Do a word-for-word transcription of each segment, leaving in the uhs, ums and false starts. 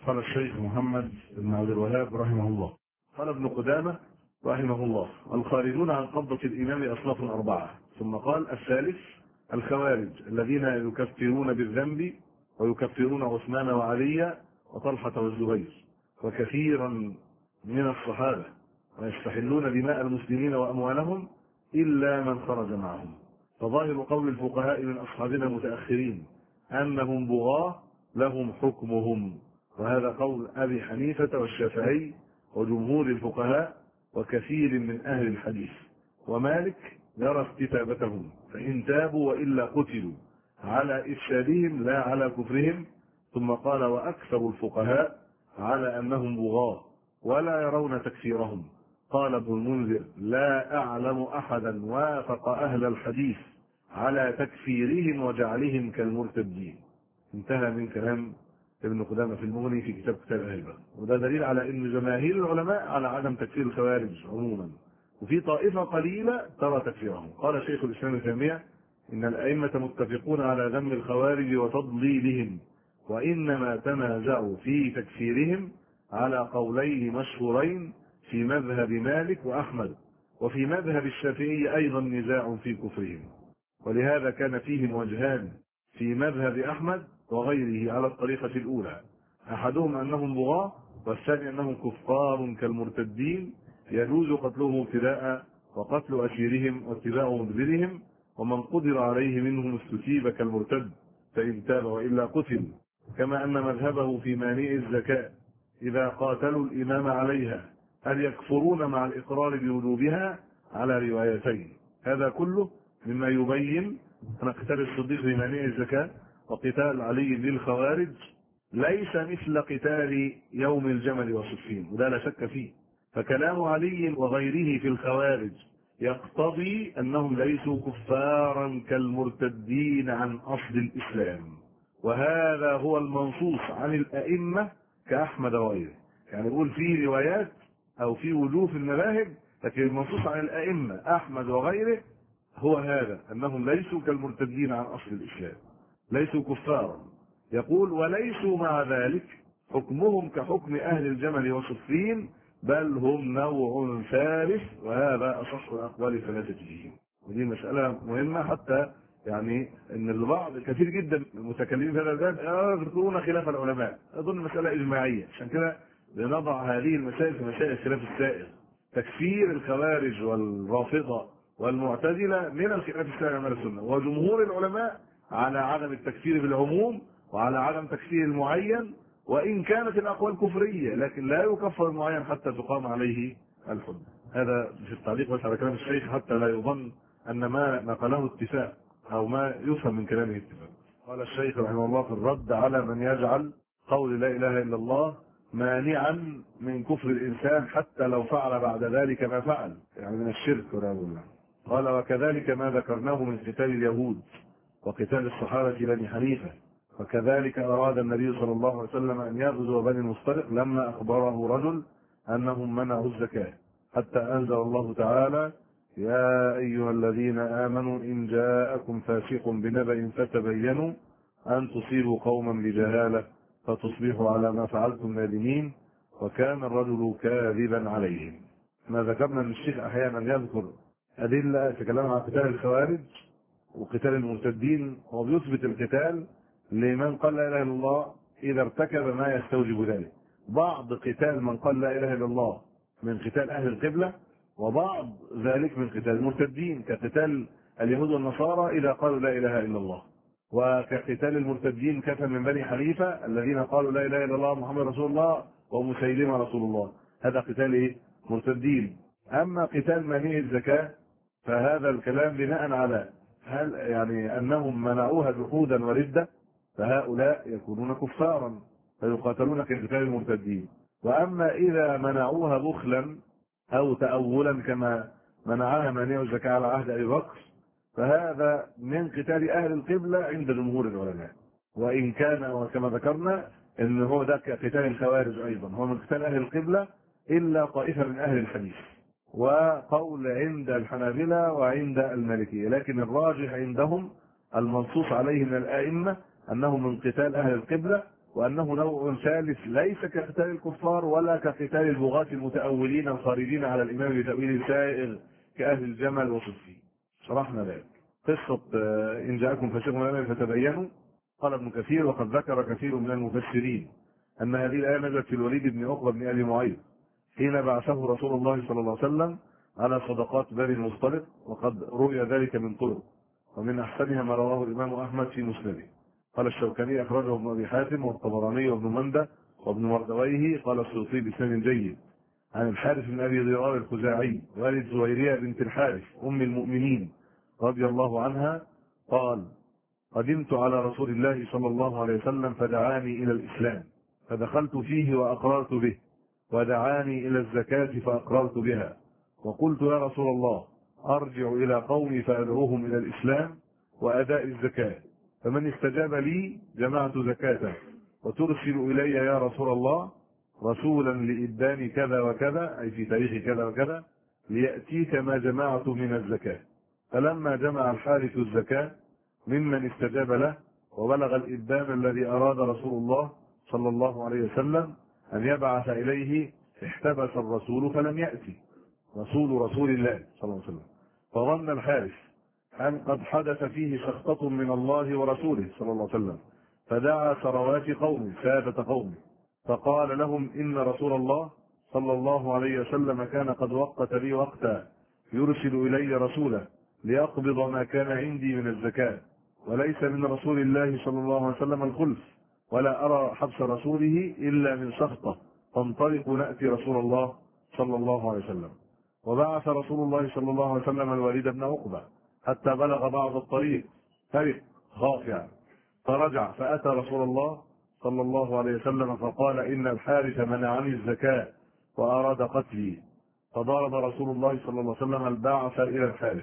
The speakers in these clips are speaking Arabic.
قال الشيخ محمد بن عبد الوهاب رحمه الله. قال ابن قدامة رحمه الله: الخارجون عن قبضة الإمام أصناف أربعة. ثم قال: الثالث الخوارج الذين يكفرون بالذنب ويكفرون عثمان وعلي وطلحة والزبير وكثيرا من الصحابة ويستحلون دماء المسلمين وأموالهم إلا من خرج معهم. فظاهر قول الفقهاء من أصحابنا المتأخرين أنهم بغاة لهم حكمهم، وهذا قول أبي حنيفة والشافعي وجمهور الفقهاء وكثير من أهل الحديث. ومالك يرى استتابتهم، فإن تابوا وإلا قتلوا على إفسادهم لا على كفرهم. ثم قال: وأكثر الفقهاء على أنهم بغاة ولا يرون تكفيرهم. قال ابن المنذر: لا أعلم أحدا وافق أهل الحديث على تكفيرهم وجعلهم كالمرتدين. انتهى من كلام ابن قدامة في المغني في كتاب كتاب أهل البغي. وده دليل على أن جماهير العلماء على عدم تكفير الخوارج عموما، وفي طائفة قليلة ترى تكفيرهم. قال شيخ الإسلام ابن تيمية: إن الأئمة متفقون على ذم الخوارج وتضليلهم، وإنما تنازعوا في تكفيرهم على قولين مشهورين في مذهب مالك وأحمد، وفي مذهب الشافعي أيضا نزاع في كفرهم. ولهذا كان فيهم وجهان في مذهب أحمد وغيره على الطريقة الأولى: أحدهم أنهم بغاة، والثاني أنهم كفار كالمرتدين يجوز قتلهم ابتداء وقتل أسيرهم واتباع مدبرهم، ومن قدر عليه منهم استتيب كالمرتد فإن تاب وإلا قتل. كما أن مذهبه في مانع الزكاة إذا قاتلوا الإمام عليها هل يكفرون مع الإقرار بوجوبها على روايتين. هذا كله مما يبين أن قتال الصديق بمانع الزكاة وقتال علي للخوارج ليس مثل قتال يوم الجمل وصفين، وده لا شك فيه. فكلام علي وغيره في الخوارج يقتضي أنهم ليسوا كفارا كالمرتدين عن أصل الإسلام، وهذا هو المنصوص عن الأئمة كأحمد وغيره. يعني يقول في روايات أو في وجوه في المذاهب، لكن المنصوص عن الأئمة أحمد وغيره هو هذا، أنهم ليسوا كالمرتدين عن أصل الإسلام، ليسوا كفارا. يقول: وليسوا مع ذلك حكمهم كحكم أهل الجمل وصفين، بل هم نوع ثالث، وهذا أصح أقوال ثلاثتهم. ودي مسألة مهمة، حتى يعني ان البعض كثير جدا المتكلمين في هذا الباب يذكرون خلاف العلماء، اظن مسألة إجماعية. عشان كده لنضع هذه المسائل في مسائل الخلاف السائغ. تكفير الخوارج والرافضة والمعتزلة من الخلاف السائغ من السنة، وجمهور العلماء على عدم التكفير بالعموم وعلى عدم تكفير المعين، وإن كانت الأقوال كفرية لكن لا يكفر المعين حتى تقام عليه الحجة. هذا في التعليق بس على كلام الشيخ حتى لا يظن أن ما نقله اتفاق أو ما يفهم من كلامه اتفاق. قال الشيخ رحمه الله في الرد على من يجعل قول لا إله إلا الله مانعا من كفر الإنسان حتى لو فعل بعد ذلك ما فعل، يعني من الشرك والعياذ بالله. قال: وكذلك ما ذكرناه من قتال اليهود وقتال الصحابة بني حنيفة، وكذلك أراد النبي صلى الله عليه وسلم أن يغزو بني المصطلق لما أخبره رجل أنهم منعوا الزكاة، حتى أنزل الله تعالى: يا أيها الذين آمنوا إن جاءكم فاسق بنبأ فتبينوا أن تصيبوا قوما بجهالة فتصبحوا على ما فعلتم نادمين، وكان الرجل كاذبا عليهم. ما ذكرنا أن الشيخ أحيانا يذكر أدلة تكلم عن قتال الخوارج وقتال المرتدين، وبيثبت القتال لمن قال لا إله إلا الله إذا ارتكب ما يستوجب ذلك. بعض قتال من قال لا إله إلا الله من قتال أهل القبلة، وبعض ذلك من قتال المرتدين كقتال اليهود والنصارى إذا قالوا لا إله إلا الله، وكقتال المرتدين كفى من بني حنيفة الذين قالوا لا إله إلا الله محمد رسول الله ومسيلمة رسول الله. هذا قتال إيه؟ مرتدين. أما قتال مانع الزكاة فهذا الكلام بناء على هل يعني أنهم منعوها جحودا وردة، فهؤلاء يكونون كفارا فيقاتلون كقتال المرتدين. وأما إذا منعوها بخلا أو تأولا كما منعها مانع الزكاة على عهد أبي بكر، فهذا من قتال أهل القبلة عند جمهور العلماء، وإن كان وكما ذكرنا أن هو ده قتال الخوارج أيضا هو من قتال أهل القبلة إلا طائفة من أهل الحديث، وقول عند الحنابلة وعند المالكية. لكن الراجح عندهم المنصوص عليه من الآئمة أنه من قتال أهل القبلة، وأنه نوع ثالث ليس كقتال الكفار ولا كقتال البغاة المتأولين الخارجين على الإمام بتأويل سائغ كأهل الجمل وصفين. شرحنا ذلك. قصة إن جاءكم فاسق بنبأ فتبينوا، قال ابن كثير وقد ذكر كثير من المفسرين أن هذه الآية نزلت في الوليد بن عقبة بن أبي معيط حين بعثه رسول الله صلى الله عليه وسلم على صدقات بني المصطلق، وقد روي ذلك من طرق، ومن أحسنها ما رواه الإمام أحمد في مسنده. قال الشوكاني أخرجه ابن أبي حاتم والطبراني وابن مندة وابن مردويه. قال السيوطي بسند جيد عن الحارث بن أبي ضرار الخزاعي والد زويرية بنت الحارث أم المؤمنين رضي الله عنها قال: قدمت على رسول الله صلى الله عليه وسلم فدعاني إلى الإسلام فدخلت فيه وأقررت به، ودعاني إلى الزكاة فأقررت بها، وقلت يا رسول الله أرجع إلى قومي فأدعوهم إلى الإسلام وأداء الزكاة، فمن استجاب لي جمعت زكاته، وترسل إلي يا رسول الله رسولا لإبان كذا وكذا، أي في تاريخ كذا وكذا، ليأتيك ما جمعت من الزكاة. فلما جمع الحارث الزكاة ممن استجاب له وبلغ الإبان الذي أراد رسول الله صلى الله عليه وسلم أن يبعث إليه، احتبس الرسول فلم يأتي رسول رسول الله صلى الله عليه وسلم، فظن الحارث أن قد حدث فيه سخطة من الله ورسوله صلى الله عليه وسلم، فدعا ثروات قومه سادة قومه فقال لهم: إن رسول الله صلى الله عليه وسلم كان قد وقت لي وقتا يرسل إلي رسوله ليقبض ما كان عندي من الزكاة، وليس من رسول الله صلى الله عليه وسلم الخلف، ولا أرى حبس رسوله إلا من سخطة، فانطلقوا نأتي رسول الله صلى الله عليه وسلم. وبعث رسول الله صلى الله عليه وسلم الوليد بن عقبة حتى بلغ بعض الطريق فرق خافعا، فرجع فأتى رسول الله صلى الله عليه وسلم فقال: إن الحارث منعني الزكاة وأراد قتلي، فضرب رسول الله صلى الله عليه وسلم البعث إلى الحارث،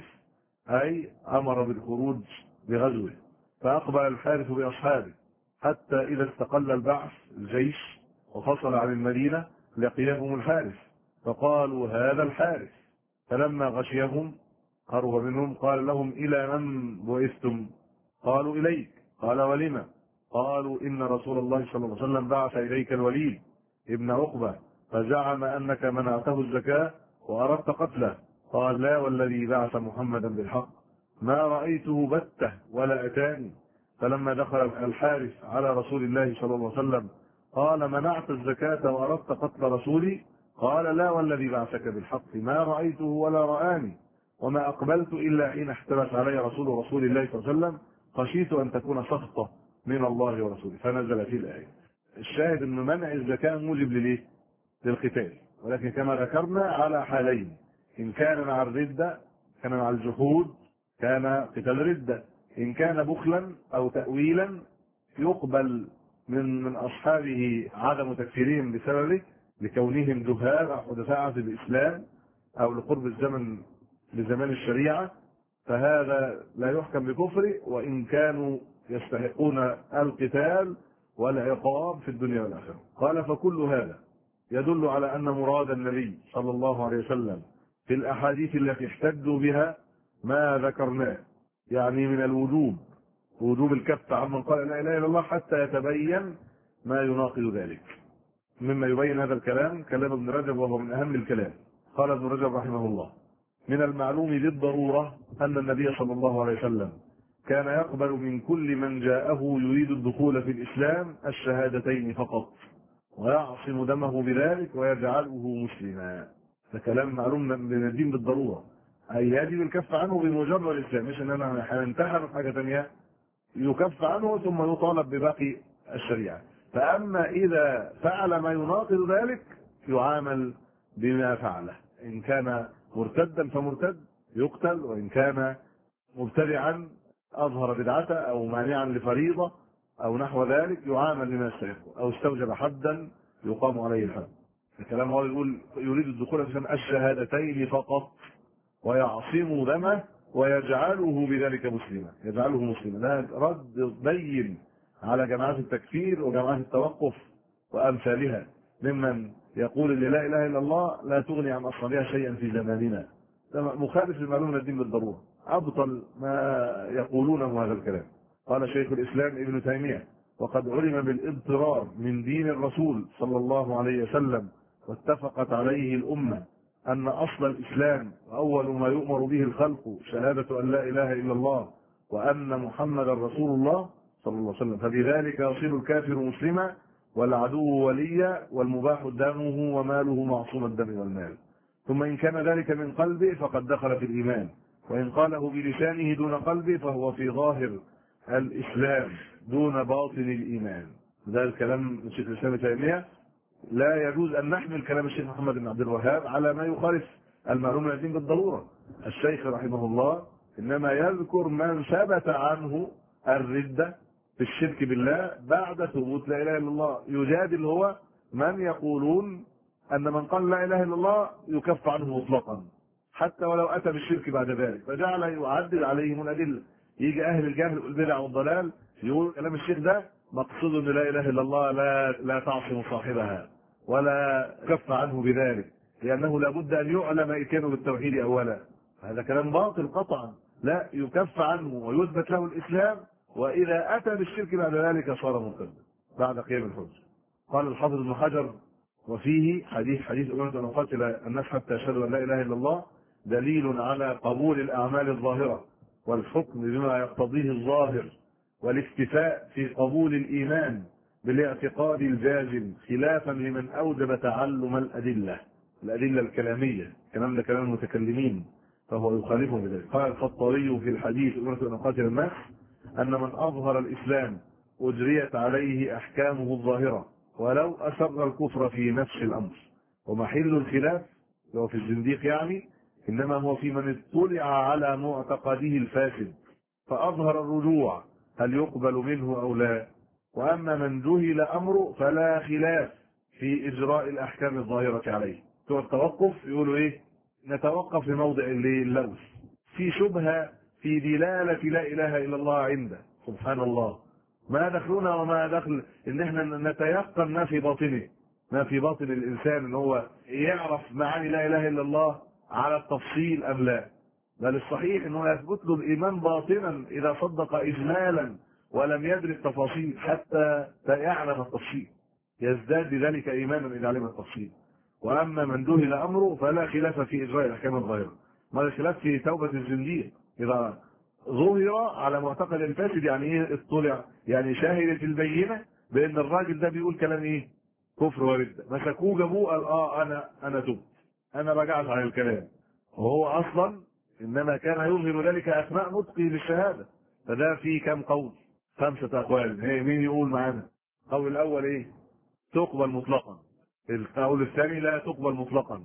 أي أمر بالخروج بغزوه، فأقبل الحارث بأصحابه حتى إذا استقل البعث الجيش وفصل عن المدينة لقيهم الحارث فقالوا: هذا الحارث. فلما غشيهم قرب منهم قال لهم: إلى من بعثتم؟ قالوا: إليك. قال: ولم؟ قالوا: إن رسول الله صلى الله عليه وسلم بعث إليك الوليد ابن عقبة فزعم أنك منعته الزكاة وأردت قتله. قال: لا والذي بعث محمدا بالحق ما رأيته بتة ولا أتاني. فلما دخل الحارث على رسول الله صلى الله عليه وسلم قال: منعت الزكاة وأردت قتل رسولي؟ قال: لا والذي بعثك بالحق ما رأيته ولا رآني، وما أقبلت إلا حين احتبس علي رسول رسول الله صلى الله عليه وسلم، خشيت أن تكون سخطة من الله ورسوله. فنزل في الآية. الشاهد أن منع الزكاة موجب لليه؟ للقتال، ولكن كما ذكرنا على حالين: إن كان مع الردة كان مع الجحود كان قتال ردة، إن كان بخلا أو تأويلا يقبل من من أصحابه عدم تكفيرهم بسببه لكونهم جهال أو حدثاء في الإسلام أو لقرب الزمن لزمان الشريعة، فهذا لا يحكم بكفره وإن كانوا يستحقون القتال والعقاب في الدنيا والآخرة. قال: فكل هذا يدل على أن مراد النبي صلى الله عليه وسلم في الأحاديث التي احتجوا بها ما ذكرناه، يعني من الوجوب وجوب الكف عمن قال لا إله إلا الله حتى يتبين ما يناقض ذلك. مما يبين هذا الكلام كلام ابن رجب وهو من أهم الكلام. قال ابن رجب رحمه الله: من المعلوم بالضرورة أن النبي صلى الله عليه وسلم كان يقبل من كل من جاءه يريد الدخول في الإسلام الشهادتين فقط، ويعصم دمه بذلك ويجعله مسلما. ده كلام معلوم من الدين بالضرورة، أي يجب الكف عنه بمجرد الإسلام، مش أننا هننتحر حاجة ثانية، يكف عنه ثم يطالب بباقي الشريعة. فأما إذا فعل ما يناقض ذلك يعامل بما فعله، إن كان مرتدا فمرتد يقتل، وإن كان مبتدعا أظهر بدعته أو مانعا لفريضة أو نحو ذلك يعامل بما يستحق، أو استوجب حدا يقام عليه الحد. الكلام هو يقول يريد الدخول في الشهادتين فقط ويعصم دمه ويجعله بذلك مسلما، يجعله مسلما. ده رد بين على جماعات التكفير وجماعات التوقف وأمثالها ممن يقول ان لا اله الا الله لا تغني عن اصحابها شيئا في زماننا. ده مخالف للمعلوم من الدين بالضروره، ابطل ما يقولونه هذا الكلام. قال شيخ الاسلام ابن تيميه وقد علم بالاضطرار من دين الرسول صلى الله عليه وسلم، واتفقت عليه الأمة أن أصل الإسلام أول ما يؤمر به الخلق شهادة أن لا إله إلا الله وأن محمدا رسول الله صلى الله عليه وسلم، فبذلك يصير الكافر مسلما والعدو وليا والمباح دمه وماله معصوم الدم والمال. ثم إن كان ذلك من قلبه فقد دخل في الإيمان، وإن قاله بلسانه دون قلبه فهو في ظاهر الإسلام دون باطن الإيمان. ده الكلام من شيخ الإسلام ابن تيمية. لا يجوز أن نحمل كلام الشيخ محمد بن عبد الوهاب على ما يخالف المعلوم من الدين بالضرورة. الشيخ رحمه الله إنما يذكر من ثبت عنه الردة في الشرك بالله بعد ثبوت لا إله إلا الله. يجادل هو من يقولون أن من قال لا إله إلا الله يكف عنه مطلقا حتى ولو أتى بالشرك بعد ذلك، فجعل يعدل عليهم الأدلة. يجي أهل الجهل والبدع والضلال يقول كلام الشيخ ده مقصود أن لا إله إلا الله لا لا تعصم صاحبها ولا كف عنه بذلك، لأنه لابد أن يعلم إتيانه بالتوحيد أولا. هذا كلام باطل قطعا، لا يكف عنه ويثبت له الإسلام، وإذا أتى بالشرك بعد ذلك صار مرتدا بعد قيام الحجة. قال الحافظ ابن حجر: وفيه حديث حديث أمرت أن أقاتل الناس حتى يشهدوا أن لا إله إلا الله دليل على قبول الأعمال الظاهرة والحكم بما يقتضيه الظاهر والاكتفاء في قبول الإيمان بالاعتقاد الجازم، خلافا لمن أوجب تعلم الأدلة الأدلة الكلامية، كلام ده كلام المتكلمين، فهو يخالفهم بذلك. قال الخطابي في الحديث أمرت أن أقاتل الناس أن من أظهر الإسلام أجريت عليه أحكامه الظاهرة ولو أسر الكفر في نفس الأمر. ومحل الخلاف هو في الزنديق يعني إنما هو في من اطلع على معتقده الفاسد فأظهر الرجوع هل يقبل منه أو لا. وأما من جهل أمره فلا خلاف في إجراء الأحكام الظاهرة عليه. بتوع التوقف يقولوا إيه؟ نتوقف لموضع اللوث، في شبهة في دلالة لا إله إلا الله عنده، سبحان الله، ما دخلنا وما دخل ان احنا نتيقن ما في باطنه، ما في باطن الانسان ان هو يعرف معاني لا اله الا الله على التفصيل ام لا، بل الصحيح انه يثبت له الايمان باطنا اذا صدق اجمالا ولم يدرك التفاصيل حتى يعلم التفصيل، يزداد بذلك ايمانا اذا علم التفصيل. واما من جهل امره فلا خلاف في اجراء الاحكام الظاهره، ما الخلاف في توبه الزنديق اذا ظهر على معتقد الفاسد. يعني ايه اطلع؟ يعني شاهدت البينه بان الراجل ده بيقول كلام ايه؟ كفر ورده، مسكوه جابوه قال اه انا انا تبت، انا رجعت عن الكلام، وهو اصلا انما كان يظهر ذلك اثناء نطقه للشهاده. فده فيه كم قول؟ خمسه اقوال. هي مين يقول معانا؟ القول الاول ايه؟ تقبل مطلقا. القول الثاني لا تقبل مطلقا،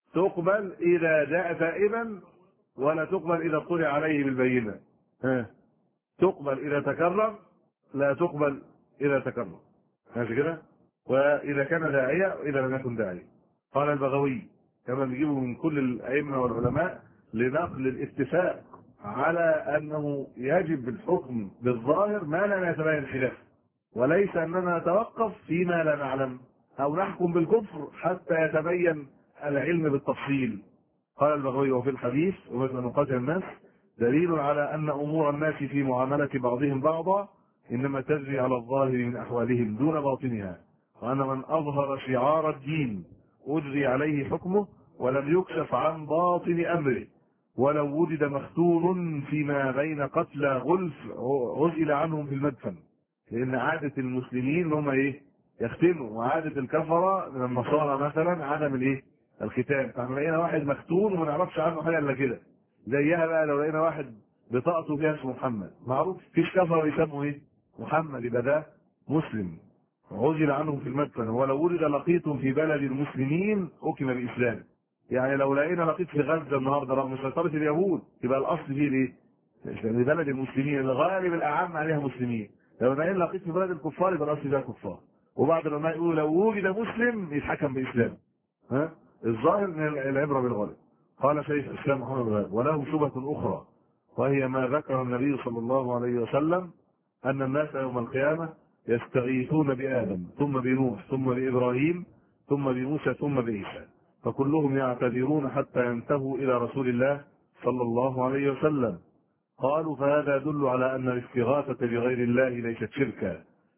تقبل اذا جاء تائبا ولا تقبل اذا اطلع عليه بالبينه. ها، تقبل اذا تكرر، لا تقبل اذا تكرر، ماشي كده؟ واذا كان داعيه واذا لم يكن داعيه. قال البغوي كما بيجيبوا من كل الائمه والعلماء لنقل الاتفاق على انه يجب الحكم بالظاهر ما لم يتبين الخلاف، وليس اننا نتوقف فيما لا نعلم او نحكم بالكفر حتى يتبين العلم بالتفصيل. قال البغوي وفي الحديث ومثل نقاتل الناس دليل على ان امور الناس في معامله بعضهم بعضا انما تجري على الظاهر من احوالهم دون باطنها، وان من اظهر شعار الدين اجري عليه حكمه ولم يكشف عن باطن امره، ولو وجد مختون فيما بين قتلى غلف عزل عنهم في المدفن، لان عاده المسلمين هم ايه؟ يختنوا، وعاده الكفره من النصارى مثلا عدم الايه؟ الختان. فاحنا لقينا واحد مختون وما نعرفش عنه حاجه الا كده. زيها بقى لو لقينا واحد بطاقته فيها اسمه محمد، معروف فيش كفره يسموا ايه؟ محمد، يبقى ده مسلم عزل عنهم في المدفن. ولو وجد لقيط في بلد المسلمين حكم بالاسلام. يعني لو لقينا لقيط في غزه النهارده رغم سيطره اليهود يبقى الاصل فيه الايه؟ لان بلد المسلمين الغالب الاعم عليها مسلمين. لو لقينا لقيط في بلد الكفار يبقى الاصل فيها كفار. وبعض العلماء يقولوا لو وجد مسلم يتحكم باسلام. ها؟ الظاهر ان العبره بالغالب. قال شيخ الاسلام محمد بن عبد وله شبهه اخرى، وهي ما ذكر النبي صلى الله عليه وسلم ان الناس يوم القيامه يستغيثون بادم ثم بنوح ثم بابراهيم ثم بموسى ثم بعيسى، فكلهم يعتذرون حتى ينتهوا الى رسول الله صلى الله عليه وسلم. قالوا فهذا يدل على ان الاستغاثه بغير الله ليست شركا،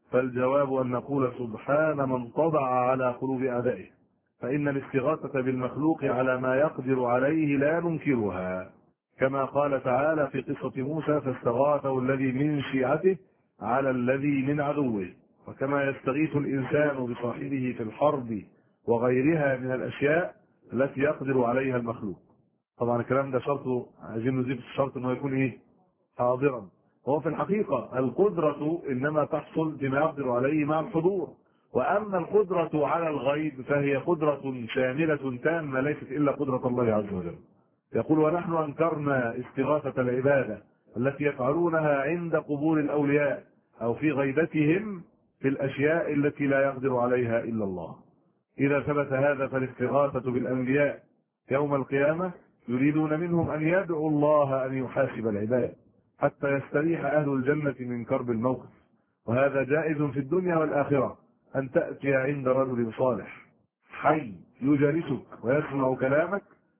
فالجواب أن نقول سبحان من طبع على قلوب أعدائه، فإن الاستغاثة بالمخلوق على ما يقدر عليه لا ننكرها، كما قال تعالى في قصة موسى فاستغاثه الذي من شيعته على الذي من عدوه. وكما يستغيث الإنسان بصاحبه في الحرب وغيرها من الأشياء التي يقدر عليها المخلوق. طبعا الكلام ده شرطه، عايزين نضيف الشرط انه يكون ايه؟ حاضرا. هو في الحقيقة القدرة انما تحصل بما يقدر عليه مع الحضور، واما القدرة على الغيب فهي قدرة شاملة تامة ليست الا قدرة الله عز وجل. يقول ونحن انكرنا استغاثة العبادة التي يفعلونها عند قبور الاولياء او في غيبتهم في الاشياء التي لا يقدر عليها الا الله. اذا ثبت هذا فالاستغاثة بالانبياء يوم القيامة يريدون منهم ان يدعوا الله ان يحاسب العباد حتى يستريح اهل الجنة من كرب الموقف، وهذا جائز في الدنيا والاخرة، ان تأتي عند رجل صالح حي يجالسك ويسمع كلامك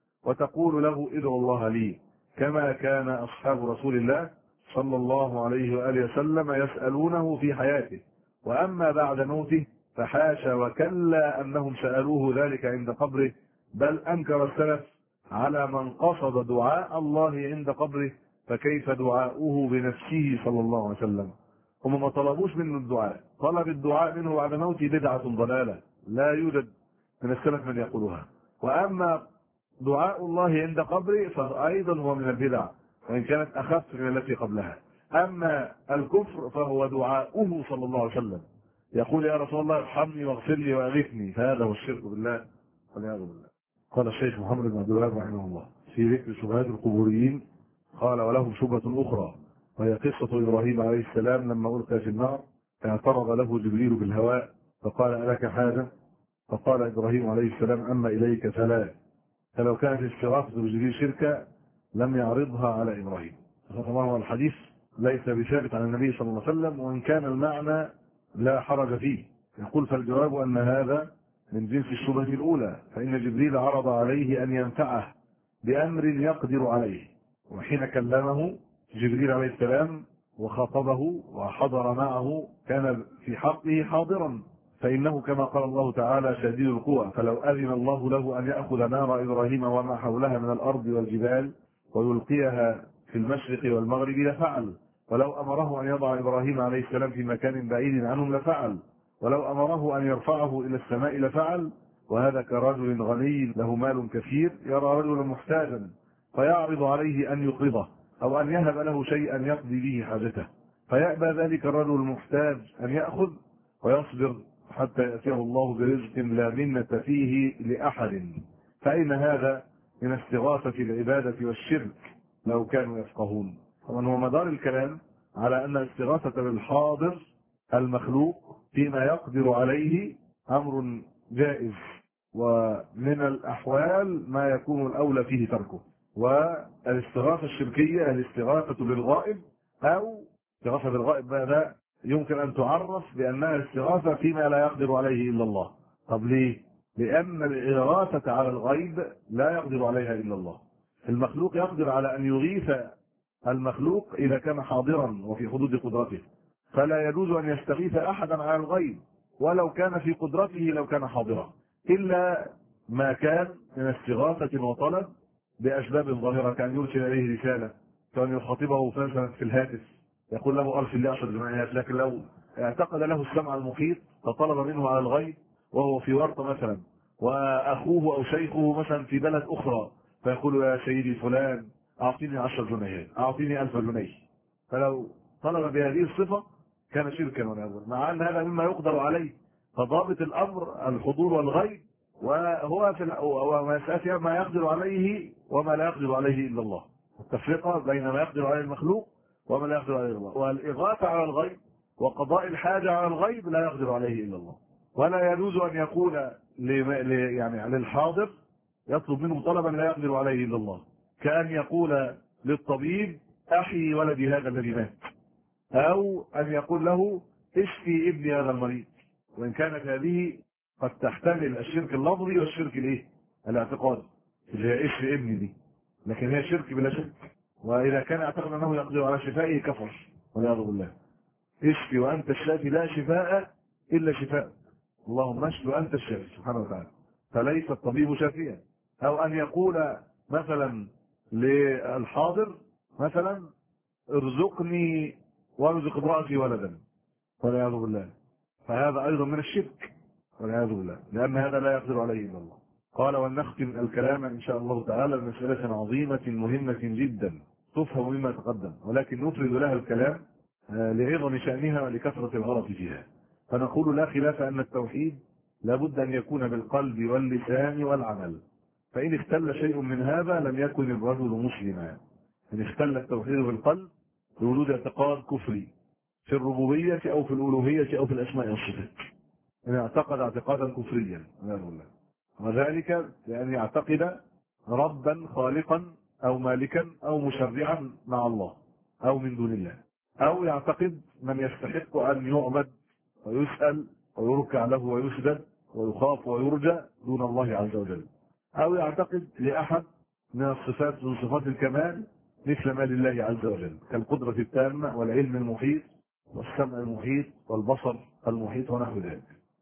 وتقول له ادعو الله لي، كما كان اصحاب رسول الله صلى الله عليه وآله وسلم يسألونه في حياته، واما بعد موته فحاشا وكلا انهم سألوه ذلك عند قبره، بل انكر السلف على من قصد دعاء الله عند قبره، فكيف دعاؤه بنفسه صلى الله عليه وسلم؟ هم ما طلبوش منه الدعاء، طلب الدعاء منه بعد موته بدعة ضلالة لا يوجد من السلف من يقولها. واما دعاء الله عند قبره فايضا هو من البدع وان كانت اخف من التي قبلها. اما الكفر فهو دعاؤه صلى الله عليه وسلم، يقول يا رسول الله ارحمني واغفر لي واغثني، فهذا هو الشرك بالله والعياذ بالله. قال الشيخ محمد بن عبد الوهاب رحمه الله في ذكر شبهات القبوريين قال ولهم شبهة أخرى، وهي قصة إبراهيم عليه السلام لما ألقي في النار اعترض له جبريل بالهواء فقال ألك حاجة؟ فقال إبراهيم عليه السلام أما إليك فلا. فلو كانت الاستغاثة بجبريل شركة لم يعرضها على إبراهيم. طبعا الحديث ليس بثابت عن النبي صلى الله عليه وسلم، وإن كان المعنى لا حرج فيه. يقول فالجواب أن هذا من جنس الشبهة الأولى، فإن جبريل عرض عليه أن ينفعه بأمر يقدر عليه، وحين كلمه جبريل عليه السلام وخاطبه وحضر معه كان في حقه حاضرا، فإنه كما قال الله تعالى شديد القوى، فلو أذن الله له أن يأخذ نار إبراهيم وما حولها من الأرض والجبال ويلقيها في المشرق والمغرب لفعل، ولو أمره أن يضع إبراهيم عليه السلام في مكان بعيد عنهم لفعل، ولو أمره أن يرفعه إلى السماء لفعل. وهذا كرجل غني له مال كثير يرى رجلا محتاجا فيعرض عليه أن يقرضه أو أن يهب له شيئا يقضي به حاجته، فيأبى ذلك الرجل المحتاج أن يأخذ ويصبر حتى يأتيه الله برزق لا منة فيه لأحد. فأين هذا من استغاثة العبادة والشرك لو كانوا يفقهون؟ طبعا هو مدار الكلام على أن الاستغاثة بالحاضر المخلوق فيما يقدر عليه أمر جائز، ومن الأحوال ما يكون الأولى فيه تركه. والاستغاثة الشركية الاستغاثة بالغائب، أو استغاثة بالغائب هذا يمكن أن تعرف بأنها استغاثة فيما لا يقدر عليه إلا الله. طب ليه؟ لأن الإغاثة على الغيب لا يقدر عليها إلا الله. المخلوق يقدر على أن يغيث المخلوق إذا كان حاضرا وفي حدود قدرته، فلا يجوز أن يستغيث أحدا على الغيب ولو كان في قدرته لو كان حاضرا، إلا ما كان من استغاثة وطلب بأسباب ظاهرة، كان يرسل إليه رسالة، كان يخاطبه مثلا في الهاتف يقول له أرسل لي عشر جمعيات، لكن لو اعتقد له السمع المحيط فطلب منه على الغيب وهو في ورطة مثلا، وأخوه أو شيخه مثلا في بلد أخرى فيقول يا سيدي فلان أعطيني عشر جنيهات، أعطيني ألف جنيه، فلو طلب بهذه الصفة كان شركا ونعوذ، مع أن هذا مما يقدر عليه. فضابط الأمر الحضور والغيب، وهو في ومسألة ما يقدر عليه وما لا يقدر عليه إلا الله، التفرقة بين ما يقدر عليه المخلوق وما لا يقدر عليه الله. والإغاثة على الغيب وقضاء الحاجة على الغيب لا يقدر عليه إلا الله، ولا يجوز أن يقول يعني للحاضر يطلب منه طلبا لا يقدر عليه إلا الله، كأن يقول للطبيب أحيي ولدي هذا الذي مات، أو أن يقول له اشفي ابني هذا المريض، وإن كانت هذه قد تحتمل الشرك اللفظي والشرك الايه؟ الاعتقادي، اللي هي اشفي ابني دي، لكن هي شرك بلا شك. وإذا كان يعتقد أنه يقدر على شفائه كفر والعياذ بالله. اشفي وأنت الشافي لا شفاء إلا شفاء، اللهم اشف وأنت الشافي سبحانه وتعالى، فليس الطبيب شافيا. أو أن يقول مثلا للحاضر مثلا ارزقني وارزق امرأتي ولدا والعياذ بالله، فهذا أيضا من الشرك والعياذ بالله، لأن هذا لا يقدر عليه إلا الله. قال ونختم الكلام إن شاء الله تعالى بمسألة عظيمة مهمة جدا تفهم مما تقدم، ولكن نفرد لها الكلام لعظم شأنها ولكثرة الغلط فيها. فنقول لا خلاف أن التوحيد لابد أن يكون بالقلب واللسان والعمل، فإن اختل شيء من هذا لم يكن الرجل مسلما. إن اختل التوحيد بالقلب بوجود اعتقاد كفري في الربوبية أو في الألوهية أو في الأسماء والصفات، إن اعتقد اعتقادا كفريا وذلك لأن يعتقد ربا خالقا أو مالكا أو مشرعا مع الله أو من دون الله، أو يعتقد من يستحق أن يعبد ويسأل ويركع له ويسجد ويخاف ويرجى دون الله عز وجل، أو يعتقد لأحد من الصفات من صفات الكمال مثل ما لله عز وجل كالقدرة التامة والعلم المحيط والسمع المحيط والبصر المحيط ونحو ذلك.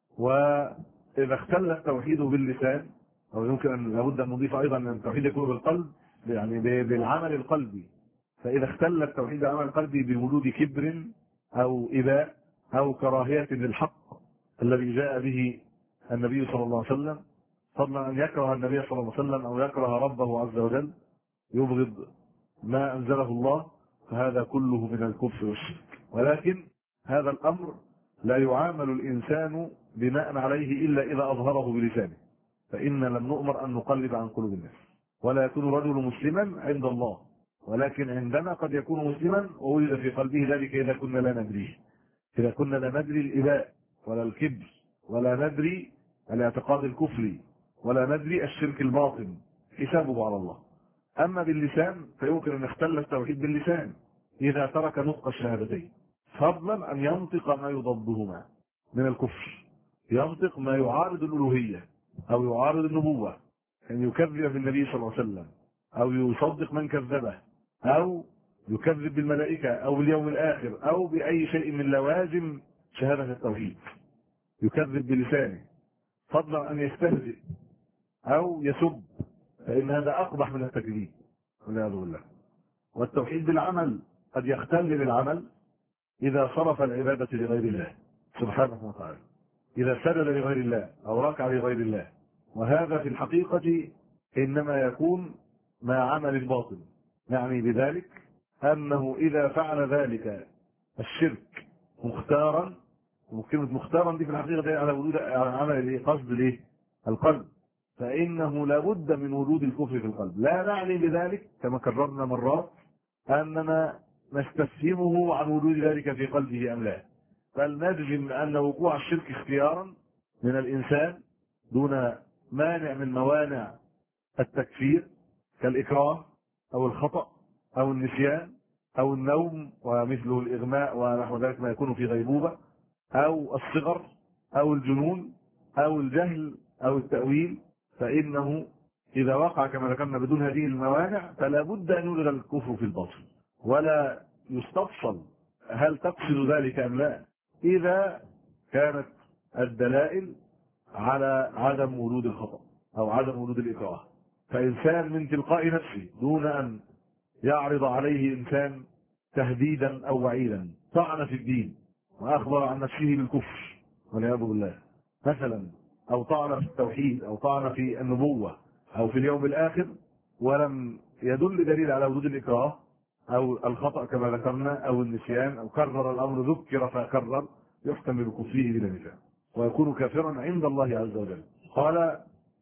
وإذا اختل التوحيد باللسان، أو يمكن أن لابد أن نضيف أيضا أن التوحيد يكون بالقلب يعني بالعمل القلبي، فإذا اختل التوحيد بالعمل القلبي بوجود كبر أو إباء أو كراهية للحق الذي جاء به النبي صلى الله عليه وسلم، فضلا أن يكره النبي صلى الله عليه وسلم أو يكره ربه عز وجل يبغض ما أنزله الله، فهذا كله من الكفر والشرك. ولكن هذا الأمر لا يعامل الإنسان بناء عليه إلا إذا أظهره بلسانه، فإن لم نؤمر أن نقلب عن قلوب الناس، ولا يكون رجل مسلما عند الله، ولكن عندنا قد يكون مسلما ووجد في قلبه ذلك إذا كنا لا ندريه، إذا كنا لا ندري الإباء ولا الكبر ولا ندري الاعتقاد الكفري ولا ندري الشرك الباطن، حسابه على الله. أما باللسان فيمكن أن يختل التوحيد باللسان إذا ترك نطق الشهادتين، فضلا أن ينطق ما يضادهما من الكفر، ينطق ما يعارض الألوهية أو يعارض النبوة، أن يكذب بالنبي صلى الله عليه وسلم أو يصدق من كذبه أو يكذب بالملائكة أو باليوم الآخر أو بأي شيء من لوازم شهادة التوحيد، يكذب بلسانه، فضلا أن يستهزئ أو يسب، فإن هذا أقبح من التكذيب والعياذ بالله. والتوحيد بالعمل قد يختل بالعمل إذا صرف العبادة لغير الله سبحانه وتعالى، إذا سجد لغير الله أو ركع لغير الله، وهذا في الحقيقة إنما يكون مع عمل الباطل. يعني بذلك أنه إذا فعل ذلك الشرك مختارا، وكلمة مختارا دي في الحقيقة على وجود عمل قصد ليه القلب، فإنه لابد من وجود الكفر في القلب. لا نعني بذلك كما كررنا مرات أننا نستفهمه عن وجود ذلك في قلبه أم لا، بل نجزم أن وقوع الشرك اختيارا من الإنسان دون مانع من موانع التكفير كالإكراه أو الخطأ أو النسيان أو النوم ومثله الإغماء ونحو ذلك ما يكون في غيبوبة، أو الصغر أو الجنون أو الجهل أو التأويل، فإنه إذا وقع كما ذكرنا بدون هذه الموانع فلا بد أن يوجد الكفر في الباطن، ولا يستفصل هل تقصد ذلك أم لا إذا كانت الدلائل على عدم وجود الخطأ أو عدم وجود الإكراه. فإنسان من تلقاء نفسه دون أن يعرض عليه إنسان تهديدا أو وعيدا طعن في الدين وأخبر عن نفسه بالكفر والعياذ بالله مثلا، أو طعن في التوحيد أو طعن في النبوة أو في اليوم الآخر، ولم يدل دليل على وجود الإكراه أو الخطأ كما ذكرنا أو النسيان أو كرر الأمر ذكر فكرر، يحكم بكفره بلا نزاع ويكون كافرا عند الله عز وجل. قال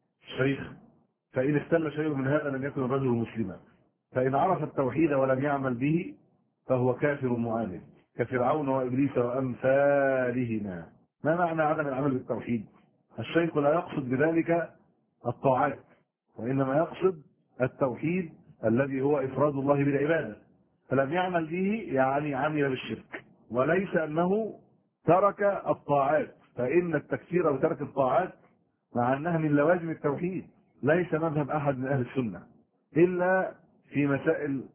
الشيخ فإن اختل شيء من هذا لم يكن الرجل مسلما، فإن عرف التوحيد ولم يعمل به فهو كافر معاند كفرعون وإبليس وأمثالهما. ما معنى عدم العمل بالتوحيد؟ الشيخ لا يقصد بذلك الطاعات، وإنما يقصد التوحيد الذي هو إفراد الله بالعبادة، فلم يعمل به يعني عمل بالشرك، وليس أنه ترك الطاعات، فإن التكفير وترك الطاعات مع أنها من لوازم التوحيد ليس مذهب أحد من أهل السنة إلا في مسائل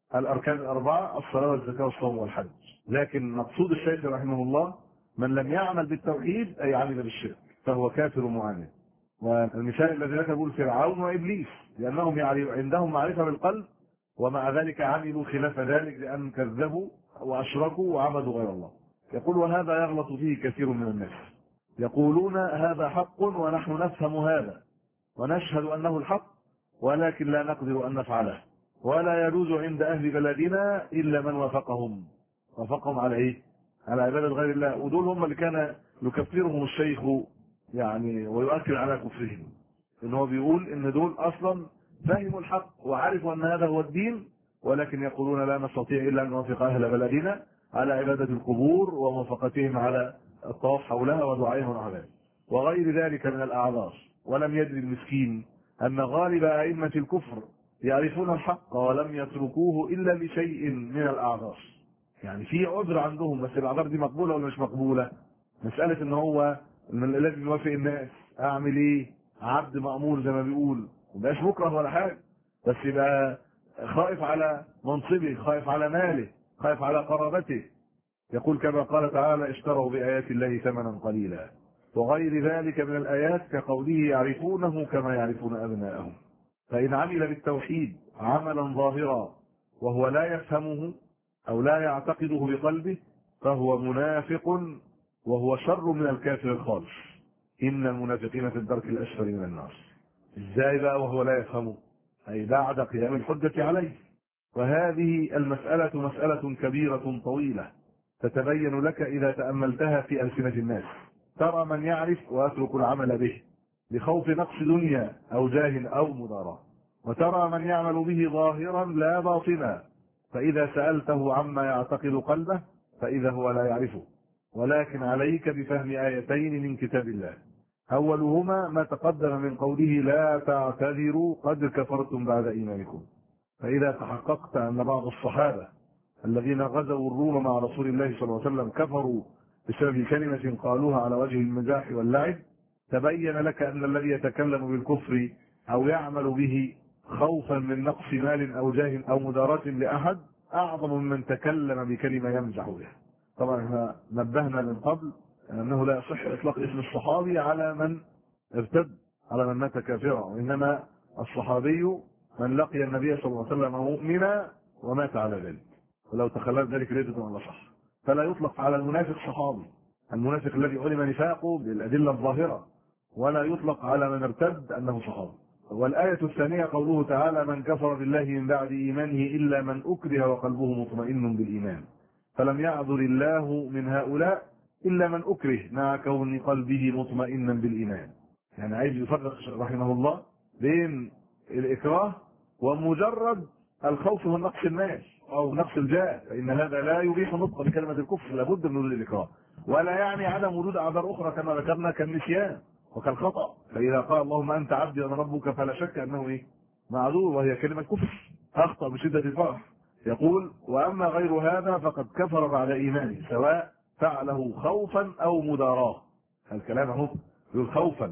الأركان الأربعة: الصلاة والزكاة والصوم والحج. لكن مقصود الشيخ رحمه الله من لم يعمل بالتوحيد أي عمل بالشرك فهو كافر معاند. والمثال الذي ذكر يقول فرعون وإبليس، لأنهم يعني عندهم معرفة بالقلب ومع ذلك عملوا خلاف ذلك لأن كذبوا وأشركوا وعبدوا غير الله. يقول وهذا يغلط فيه كثير من الناس، يقولون هذا حق ونحن نفهم هذا ونشهد أنه الحق ولكن لا نقدر أن نفعله، ولا يجوز عند أهل بلدنا إلا من وافقهم. وافقهم على إيه؟ على عبادة غير الله. ودول هم اللي كان يكفرهم الشيخ يعني ويؤكد على كفرهم، إن هو بيقول إن دول أصلا فهموا الحق وعرفوا أن هذا هو الدين، ولكن يقولون لا نستطيع إلا أن نوافق أهل بلدنا على عبادة القبور وموافقتهم على الطواف حولها ودعائهم عليها وغير ذلك من الأعذار. ولم يدري المسكين أن غالب أئمة الكفر يعرفون الحق ولم يتركوه إلا لشيء من الأعذار. يعني في عذر عندهم، بس الأعذار دي مقبولة ولا مش مقبولة؟ مسألة إن هو من لازم يوافق الناس، أعمل إيه؟ عبد مأمور زي ما بيقول، مبقاش مكره ولا حاجة، بس يبقى خائف على منصبه، خائف على ماله، خائف على قرابته. يقول كما قال تعالى اشتروا بآيات الله ثمنا قليلا وغير ذلك من الآيات كقوله يعرفونه كما يعرفون أبناءهم. فإن عمل بالتوحيد عملا ظاهرا وهو لا يفهمه أو لا يعتقده بقلبه فهو منافق وهو شر من الكافر الخالص. إن المنافقين في الدرك الأسفل من النار. إزاي بقى وهو لا يفهمه؟ أي بعد قيام الحجة عليه. وهذه المسألة مسألة كبيرة طويلة تتبين لك إذا تأملتها في ألسنة الناس. ترى من يعرف ويترك العمل به لخوف نقص دنيا أو جاه أو مضارة، وترى من يعمل به ظاهرا لا باطنا، فإذا سألته عما يعتقد قلبه فإذا هو لا يعرفه. ولكن عليك بفهم آيتين من كتاب الله، أولهما ما تقدم من قوله لا تعتذروا قد كفرتم بعد إيمانكم. فإذا تحققت أن بعض الصحابة الذين غزوا الروم مع رسول الله صلى الله عليه وسلم كفروا بسبب كلمة قالوها على وجه المزاح واللعب، تبين لك أن الذي يتكلم بالكفر أو يعمل به خوفا من نقص مال أو جاه أو مداراة لأحد أعظم من تكلم بكلمة يمزح بها. طبعا احنا نبهنا من قبل أنه لا يصح إطلاق اسم الصحابي على من ارتد، على من مات كافرا، وإنما الصحابي من لقي النبي صلى الله عليه وسلم مؤمنا ومات على ذلك، ولو تخلل ذلك ردة ولا صح. فلا يطلق على المنافق صحابي، المنافق الذي علم نفاقه بالأدلة الظاهرة، ولا يطلق على من ارتد أنه صحابي. والآية الثانية قوله تعالى من كفر بالله من بعد إيمانه إلا من أكره وقلبه مطمئن بالإيمان، فلم يعذر الله من هؤلاء إلا من أكره مع كون قلبه مطمئنا بالإيمان. يعني عايز يفرق رحمه الله بين الإكراه ومجرد الخوف من نقص المال أو نقص الجاه، فإن هذا لا يبيح نطق بكلمة الكفر، لابد من وجود الإكراه، ولا يعني عدم وجود أعذار أخرى كما ذكرنا كالنسيان وكالخطأ. فإذا قال اللهم أنت عبدي وأنا ربك فلا شك أنه إيه؟ معذور، وهي كلمة كفر، أخطأ بشدة الفرح. يقول وأما غير هذا فقد كفر بعد إيمانه سواء فعله خوفا أو مداراه. الكلام اهو يقول خوفا،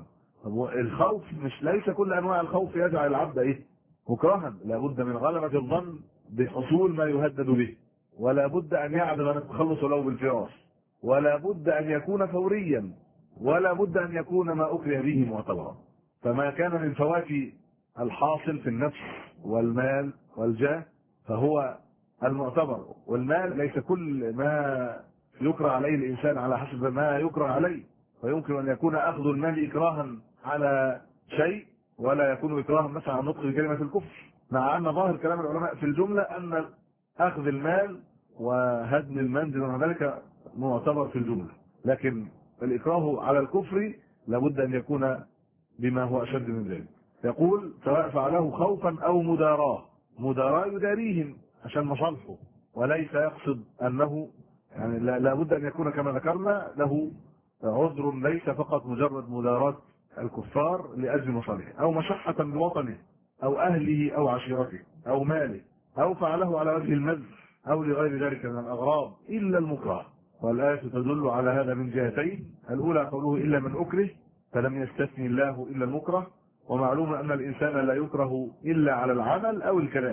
الخوف مش ليس كل أنواع الخوف يجعل العبد إيه؟ مكرها، لابد من غلبة الظن بحصول ما يهدد به، ولا بد أن يعدم عن التخلص له بالفراش، ولا بد أن يكون فوريا، ولا بد أن يكون ما أكره به معتبرا. فما كان من فوات الحاصل في النفس والمال والجاه فهو المعتبر، والمال ليس كل ما يكره عليه الإنسان على حسب ما يكره عليه، فيمكن أن يكون أخذ المال إكراها على شيء ولا يكون إكراها مثلا عن نطق بكلمة الكفر، مع أن ظاهر كلام العلماء في الجملة أن أخذ المال وهدم المنزل وما ذلك معتبر في الجملة، لكن الإكراه على الكفر لابد أن يكون بما هو أشد من ذلك. يقول سواء فعله خوفا أو مداراه، مداراه يداريهم عشان مصالحه، وليس يقصد أنه يعني لابد أن يكون كما ذكرنا له عذر، ليس فقط مجرد مداراة الكفار لأجل مصالحه أو مشحة بوطنه أو أهله أو عشيرته أو ماله، أو فعله على وجه المزح أو لغير ذلك من الأغراض إلا المكره. والآية تدل على هذا من جهتين، الأولى قوله إلا من أكره، فلم يستثني الله إلا المكره، ومعلوم أن الإنسان لا يكره إلا على العمل أو الكلام،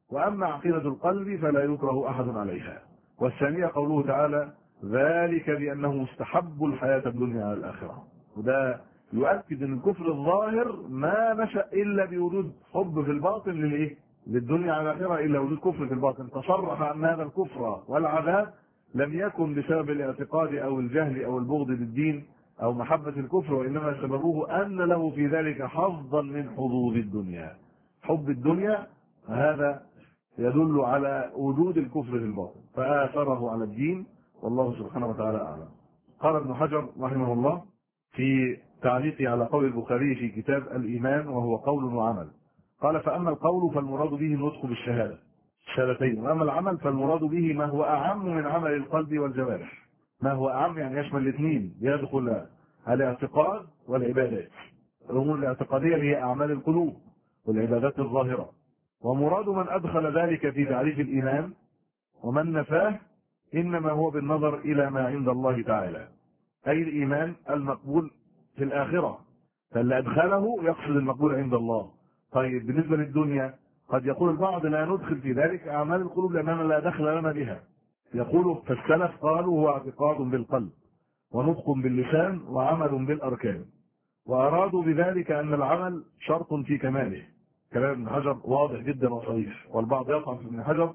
وأما عقيدة القلب فلا يكره أحد عليها. والثانية قوله تعالى ذلك بأنه استحب الحياة الدنيا على الآخرة، وده يؤكد أن الكفر الظاهر ما نشأ إلا بوجود حب في الباطن للإيه؟ للدنيا على الآخرة، إلا وجود كفر في الباطن. تصرح أن هذا الكفر والعذاب لم يكن بسبب الاعتقاد أو الجهل أو البغض للدين أو محبة الكفر، وإنما سببه أن له في ذلك حظا من حظوظ الدنيا. حب الدنيا هذا يدل على وجود الكفر في الباطن فآثره على الدين، والله سبحانه وتعالى أعلم. قال ابن حجر رحمه الله في تعليقه على قول البخاري في كتاب الإيمان وهو قول وعمل، قال فأما القول فالمراد به النطق بالشهادة الشهادتين، وأما العمل فالمراد به ما هو أعم من عمل القلب والجوارح. ما هو أعم يعني يشمل الاثنين، يدخل الاعتقاد والعبادات. الأمور الاعتقادية هي أعمال القلوب والعبادات الظاهرة، ومراد من أدخل ذلك في تعريف الإيمان ومن نفاه إنما هو بالنظر إلى ما عند الله تعالى، أي الإيمان المقبول في الآخرة، فاللي أدخله يقصد المقبول عند الله. طيب بالنسبة للدنيا قد يقول البعض لا ندخل في ذلك أعمال القلوب لأننا لا دخل لنا بها. يقول فالسلف قالوا هو اعتقاد بالقلب ونطق باللسان وعمل بالأركان، وأرادوا بذلك أن العمل شرط في كماله. كلام ابن حجر واضح جدا وصريح، والبعض يطعن في ابن حجر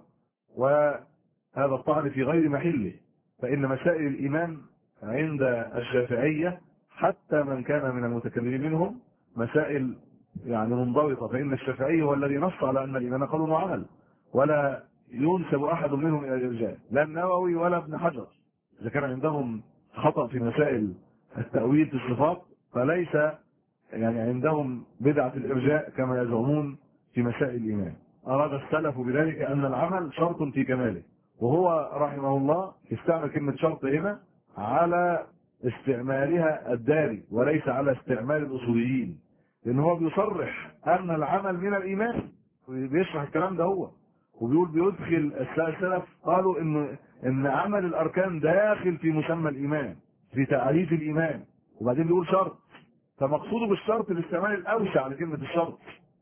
وهذا الطعن في غير محله، فإن مسائل الإيمان عند الشافعية حتى من كان من المتكلمين منهم مسائل يعني منضبطة، فإن الشافعي هو الذي نص على أن الإيمان قول وعمل، ولا ينسب أحد منهم إلى الإرجاء، لا النووي ولا ابن حجر. إذا كان عندهم خطأ في مسائل التأويل في الصفات فليس يعني عندهم بدعة الإرجاء كما يزعمون في مسائل الإيمان. أراد السلف بذلك أن العمل شرط في كماله، وهو رحمه الله استعمل كلمة شرط هنا على استعمالها الداري وليس على استعمال الأصوليين، لأن هو بيصرح أن العمل من الإيمان، بيشرح الكلام ده هو، وبيقول بيدخل السلف قالوا إن إن عمل الأركان داخل في مسمى الإيمان في تعريف الإيمان، وبعدين بيقول شرط، فمقصوده بالشرط الاستعمال الأوسع لكلمة الشرط،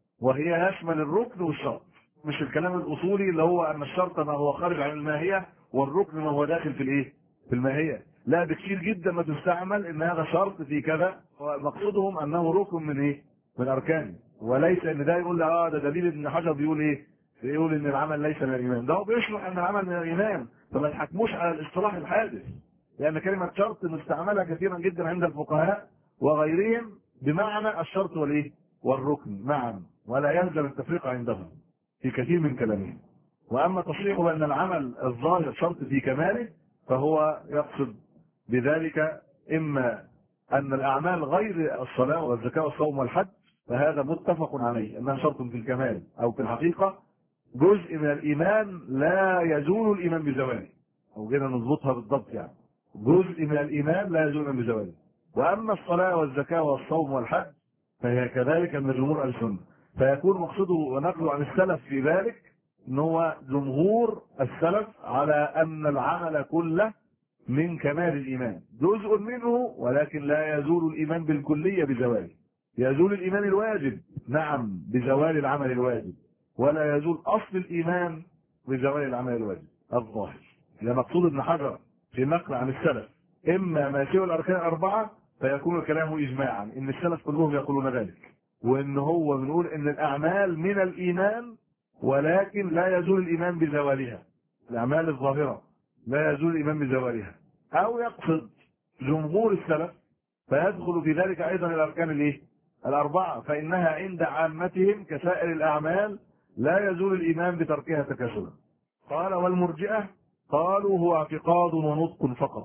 وهي يشمل الركن والشرط، مش الكلام الأصولي اللي هو أن الشرط ما هو خارج عن الماهية والركن ما هو داخل في الإيه؟ في الماهية. لا، بكثير جدا ما تستعمل ان هذا شرط في كذا، ومقصودهم انه ركن من ايه؟ من اركانه، وليس ان ده يقول اه ده دليل ابن حجر بيقول ايه؟ بيقول ان العمل ليس من الايمان، ده هو بيشرح ان العمل من الايمان، فما تحكموش على الاصطلاح الحادث، لان كلمه شرط مستعمله كثيرا جدا عند الفقهاء وغيرهم بمعنى الشرط والايه؟ والركن معا، ولا يلزم التفريق عندهم في كثير من كلامهم. واما تصريحه بان العمل الظاهر شرط في كماله فهو يقصد بذلك إما أن الأعمال غير الصلاة والزكاة والصوم والحج فهذا متفق عليه أنها شرط في الكمال، أو في الحقيقة جزء من الإيمان لا يزول الإيمان بزواله، أو جينا نضبطها بالضبط، يعني جزء من الإيمان لا يزول الإيمان بزواله. وأما الصلاة والزكاة والصوم والحج فهي كذلك من جمهور السنة، فيكون مقصده ونقله عن السلف في ذلك ان هو جمهور السلف على ان العمل كله من كمال الايمان، جزء منه ولكن لا يزول الايمان بالكليه بزواله. يزول الايمان الواجب نعم بزوال العمل الواجب، ولا يزول اصل الايمان بزوال العمل الواجب الظاهر. ده مقصود ابن حجر في نقل عن السلف، اما ما سوى الاركان الاربعه فيكون كلامه اجماعا ان السلف كلهم يقولون ذلك، وان هو بنقول ان الاعمال من الايمان ولكن لا يزول الايمان بزوالها، الاعمال الظاهره لا يزول الايمان بزوالها. او يقصد جمهور السلف فيدخل في ذلك ايضا الاركان الايه؟ الاربعه، فانها عند عامتهم كسائر الاعمال لا يزول الايمان بتركها تكاسلا. قال والمرجئه قالوا هو اعتقاد ونطق فقط،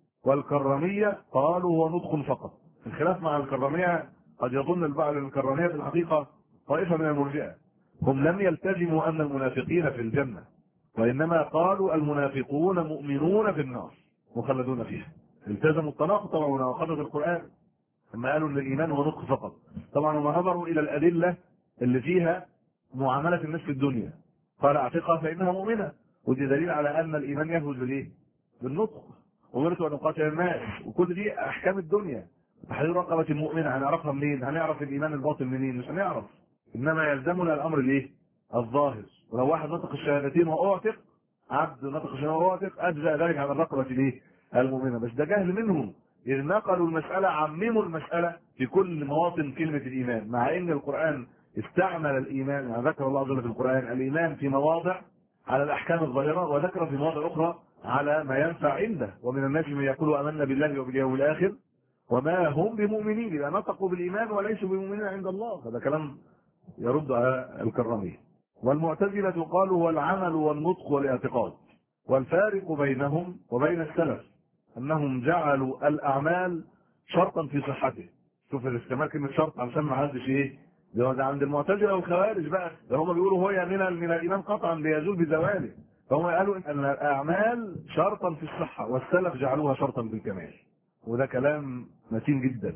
والكراميه قالوا هو نطق فقط. الخلاف مع الكراميه قد يظن البعض ان الكراميه في الحقيقه طائفه من المرجئه، هم لم يلتزموا ان المنافقين في الجنه، وانما قالوا المنافقون مؤمنون في النار مخلدون فيها. التزموا التناقض طبعا وناقضوا القران لما قالوا ان الايمان هو نطق فقط. طبعا هم نظروا الى الادله اللي فيها معامله الناس في الدنيا، قال اعتقها فانها مؤمنه، ودي دليل على ان الايمان يهوج بالايه؟ بالنطق. امرت ان اقاتل الناس، وكل دي احكام الدنيا. تحرير رقبه المؤمنه هنعرفها منين؟ هنعرف الايمان الباطن منين؟ مش هنعرف، انما يلزمنا الامر الايه؟ الظاهر، ولو واحد نطق الشهادتين واعتق، عبد نطق الشهادتين واعتق، اجزاء ذلك على الرقبه الايه؟ المؤمنه. بس ده جهل منهم، اذ نقلوا المساله، عمموا المساله في كل مواطن كلمه الايمان، مع ان القران استعمل الايمان، يعني ذكر الله عز وجل في القران الايمان في مواضع على الاحكام الظاهره، وذكر في مواضع اخرى على ما ينفع عنده. ومن الناس من يقول امنا بالله وباليوم الاخر وما هم بمؤمنين، اذا نطقوا بالايمان وليسوا بمؤمنين عند الله، هذا كلام يرد على الكراميه. والمعتزله قالوا هو العمل والنطق والاعتقاد، والفارق بينهم وبين السلف انهم جعلوا الاعمال شرطا في صحته. شوف الاستعمال كلمه شرط علشان ما حدش ايه، ده عند المعتزله والخوارج بقى، ده هم بيقولوا هو من من الايمان قطعا ليزول بزواله، فهم قالوا ان الاعمال شرطا في الصحه، والسلف جعلوها شرطا بالكمال. وده كلام متين جدا.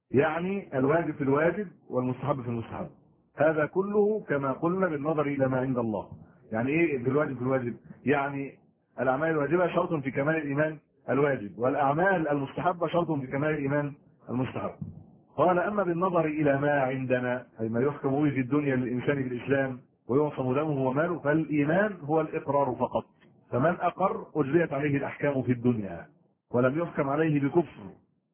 يعني الواجب في الواجب والمستحب في المستحب، هذا كله كما قلنا بالنظر الى ما عند الله. يعني ايه بالواجب في الواجب؟ يعني الاعمال الواجبه شرط في كمال الايمان الواجب، والاعمال المستحبه شرط في كمال الايمان المستحب. قال اما بالنظر الى ما عندنا، اي ما يحكم به في الدنيا للانسان بالاسلام ويعصم دمه وماله، فالايمان هو الاقرار فقط، فمن اقر اجريت عليه الاحكام في الدنيا ولم يحكم عليه بكفر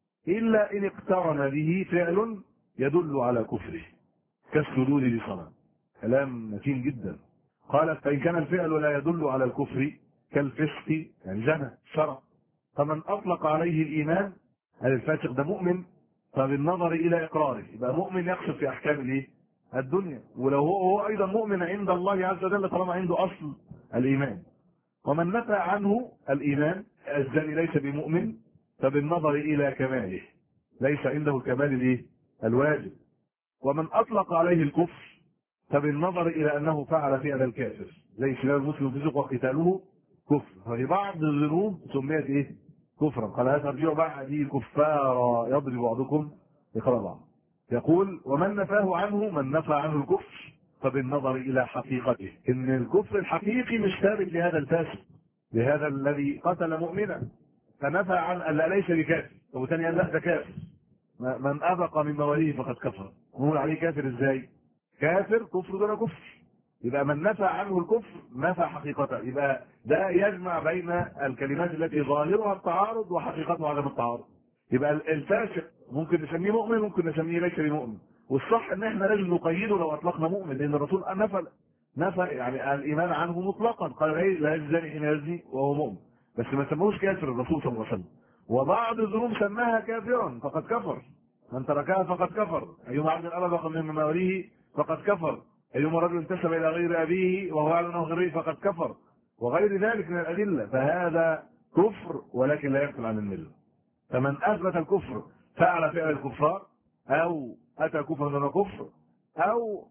الا ان اقترن به فعل يدل على كفره كالسجود لصنم. كلام متين جدا. قال فان كان الفعل لا يدل على الكفر كالفسق، يعني زنا شرع، فمن اطلق عليه الايمان، هل الفاسق ده مؤمن؟ فبالنظر الى اقراره يبقى مؤمن يقصد في احكام الايه؟ الدنيا، ولو هو هو ايضا مؤمن عند الله عز وجل طالما عنده اصل الايمان. ومن نفى عنه الايمان، الزاني ليس بمؤمن، فبالنظر الى كماله، ليس عنده الكمال الايه؟ الواجب. ومن اطلق عليه الكفر، فبالنظر الى انه فعل فعل الكافر، زي سلاح المسلم فسوق وقتاله كفر، ففي بعض الذنوب سميت ايه؟ كفرا. قال لا ترجعوا بعدي كفارا يضرب بعضكم رقاب بعض. يقول ومن نفاه عنه، من نفى عنه الكفر فبالنظر الى حقيقته، ان الكفر الحقيقي مش ثابت لهذا الفاسق، لهذا الذي قتل مؤمنا، فنفى عن ان لا ليس بكافر، وثاني قال لا ده كافر، من ابق من مواليه فقد كفر. نقول عليه كافر ازاي؟ كافر كفر دون كفر. يبقى من نفى عنه الكفر نفى حقيقته، يبقى ده يجمع بين الكلمات التي ظاهرها التعارض وحقيقتها عدم التعارض. يبقى الفاسق ممكن نسميه مؤمن، ممكن نسميه ليس بمؤمن، والصح ان احنا لازم نقيده لو اطلقنا مؤمن، لان الرسول نفى نفى يعني الايمان عنه مطلقا، قال ايه لا يزني حين يزني وهو مؤمن، بس ما سموش كافر الرسول صلى الله عليه وسلم. وبعض الذنوب سماها كافرا فقد كفر، من تركها فقد كفر، ايما عبد ابق من مواليه فقد كفر، ايما رجل انتسب الى غير ابيه وهو يعلم انه غيره فقد كفر، وغير ذلك من الادله. فهذا كفر ولكن لا يقتل عن المله. فمن اثبت الكفر فعل فعل الكفار، او اتى كفرا دون كفر، او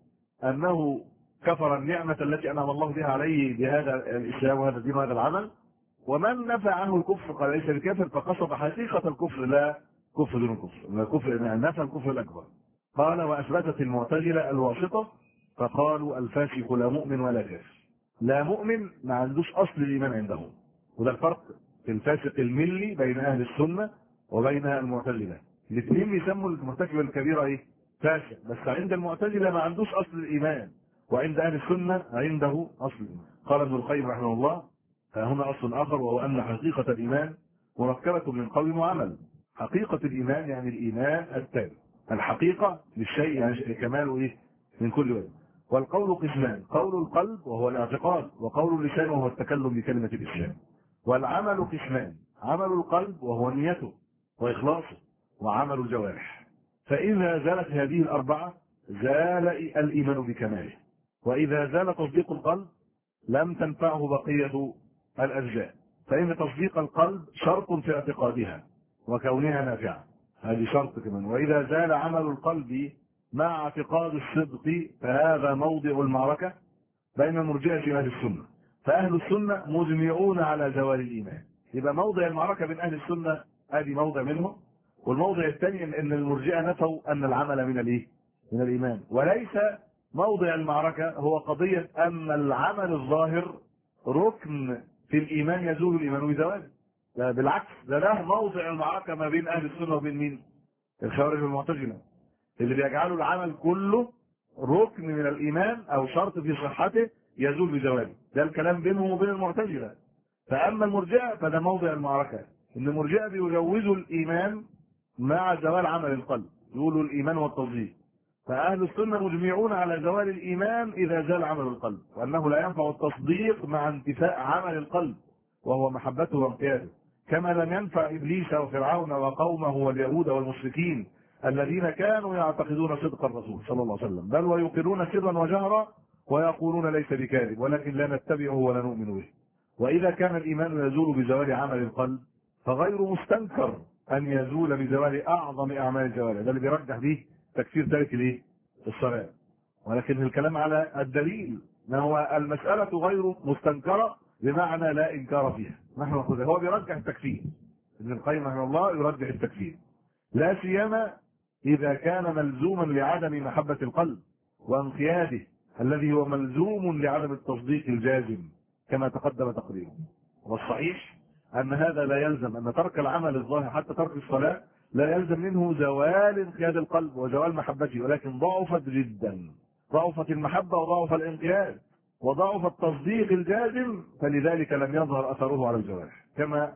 انه كفر النعمه التي انعم الله بها عليه بهذا الاسلام وهذا الدين وهذا العمل. ومن نفى عنه الكفر قال ليس بكافر، فقصد حقيقه الكفر لا كفر دون كفر، الكفر يعني نفى الكفر الاكبر. قال واثبتت المعتزله الواسطه فقالوا الفاسق لا مؤمن ولا كافر. لا مؤمن ما عندوش اصل الايمان عندهم، وده الفرق في الفاسق الملي بين اهل السنه وبين المعتزله. الاثنين بيسموا المرتكب الكبيره ايه؟ فاسق، بس عند المعتزله ما عندوش اصل الايمان، وعند اهل السنه عنده اصل الايمان. قال ابن القيم رحمه الله فهنا اصل اخر، وهو ان حقيقه الايمان مركبه من قول وعمل. حقيقه الايمان يعني الايمان التام، الحقيقه للشيء يعني كماله ايه؟ من كل وجه. والقول قسمان، قول القلب وهو الاعتقاد، وقول اللسان وهو التكلم بكلمه الاسلام. والعمل قسمان، عمل القلب وهو نيته واخلاصه، وعمل الجوارح. فاذا زالت هذه الاربعه زال الايمان بكماله، واذا زال تصديق القلب لم تنفعه بقيه الاجزاء، فان تصديق القلب شرط في اعتقادها وكونها نافعه، هذه شرط كمان. واذا زال عمل القلب مع اعتقاد الصدق فهذا موضع المعركه بين المرجئه واهل السنه، فاهل السنه مجمعون على زوال الايمان. يبقى موضع المعركه بين اهل السنه ادي موضع منهم، والموضع الثاني ان المرجئه نفوا ان العمل من الايه؟ من الايمان. وليس موضع المعركه هو قضيه ان العمل الظاهر ركن في الايمان يزول الايمان بزواله، لا بالعكس، ده ده موضع المعركه ما بين اهل السنه وبين مين؟ الخوارج والمعتزله، اللي بيجعلوا العمل كله ركن من الايمان او شرط في صحته يزول بزواله. ده الكلام بينهم وبين المعتزلة. فأما المرجئة فده موضع المعركة، إن المرجئة بيجوزوا الإيمان مع زوال عمل القلب، يقولوا الإيمان والتصديق. فأهل السنة مجمعون على زوال الإيمان إذا زال عمل القلب، وأنه لا ينفع التصديق مع انتفاء عمل القلب وهو محبته وانقياده، كما لم ينفع إبليس وفرعون وقومه واليهود والمشركين الذين كانوا يعتقدون صدق الرسول صلى الله عليه وسلم، بل ويقرون سرا وجهرا ويقولون ليس بكاذب، ولكن لا نتبعه ولا نؤمن به. وإذا كان الإيمان يزول بزوال عمل القلب فغير مستنكر أن يزول بزوال أعظم أعمال الجوارح. ده اللي بيرجح به تكفير تارك الايه؟ الصلاة. ولكن الكلام على الدليل، ما هو المسألة غير مستنكرة بمعنى لا إنكار فيها. نحن نقول هو بيرجح التكفير، ابن القيم رحمه الله يرجح التكفير، لا سيما إذا كان ملزوما لعدم محبة القلب وانقياده الذي هو ملزوم لعدم التصديق الجازم كما تقدم تقريره. والصحيح أن هذا لا يلزم، أن ترك العمل الظاهر حتى ترك الصلاة لا يلزم منه زوال انقياد القلب وزوال محبته، ولكن ضعفت جدا، ضعفت المحبة وضعف الانقياد وضعف التصديق الجازم، فلذلك لم يظهر أثره على الجوارح، كما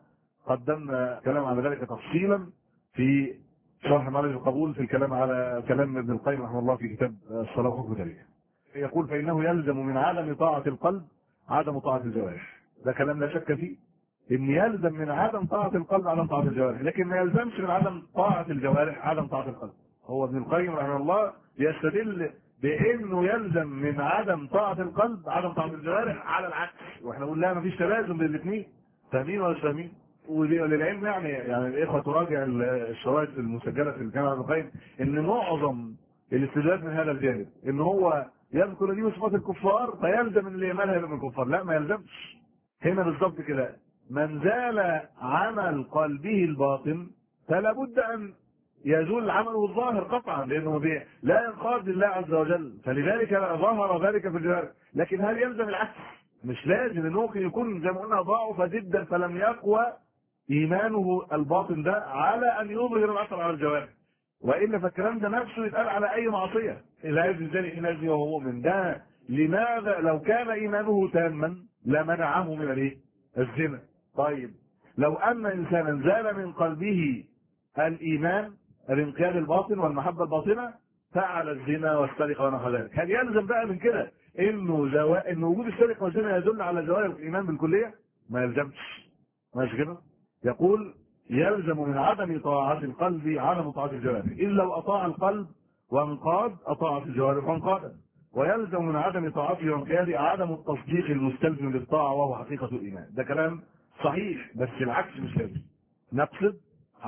قدمنا كلام على ذلك تفصيلا في شرح معرفة القبول في الكلام على كلام ابن القيم رحمه الله في كتاب الصلاة وحكم ذلك. يقول فإنه يلزم من عدم طاعة القلب عدم طاعة الجوارح. ده كلام لا شك فيه، ان يلزم من عدم طاعة القلب عدم طاعة الجوارح، لكن ما يلزمش من عدم طاعة الجوارح عدم طاعة القلب. هو ابن القيم رحمه الله يستدل بانه يلزم من عدم طاعة القلب عدم طاعة الجوارح على العكس، واحنا نقول لا مفيش تلازم بين الاثنين. فاهمين ولا مش فاهمين؟ وللعلم يعني يعني الاخوه تراجع الشرايط المسجله في الجامعه ابن القيم ان معظم الاستدلال من هذا الجانب ان هو يذكر دي صفات الكفار فيلزم ان اللي يعملها يبقى من الكفار. لا، ما يلزمش. هنا بالظبط كده، من زال عمل قلبه الباطن فلا بد ان يزول عمله الظاهر قطعا، لانه لا ينقاد لله عز وجل، فلذلك ظهر ذلك في الجوارح. لكن هل يلزم العكس؟ مش لازم، انه ممكن يكون زي ما قلنا ضعف جدا فلم يقوى ايمانه الباطن ده على ان يظهر الاثر على الجوارح، والا فالكلام ده نفسه يتقال على اي معصيه. لا يزني الزاني حين يزني وهو مؤمن. ده لماذا؟ لو كان ايمانه تاما لمنعه من الايه؟ الزنا. طيب لو ان انسانا زال من قلبه الايمان الانقياد الباطن والمحبه الباطنه فعل الزنا والسرقه ونحو ذلك، هل يلزم بقى من كده انه زو... ان وجود السرقه والزنا يدل على زوال الايمان بالكليه؟ ما يلزمش. ماشي كده؟ يقول يلزم من عدم طاعة القلب عدم طاعة الجوارح، إلا لو أطاع القلب وانقاد أطاعت الجوارح وانقادت، ويلزم من عدم طاعته وانقياده عدم التصديق المستلزم للطاعة وهو حقيقة الإيمان. ده كلام صحيح، بس العكس مش لازم. نقصد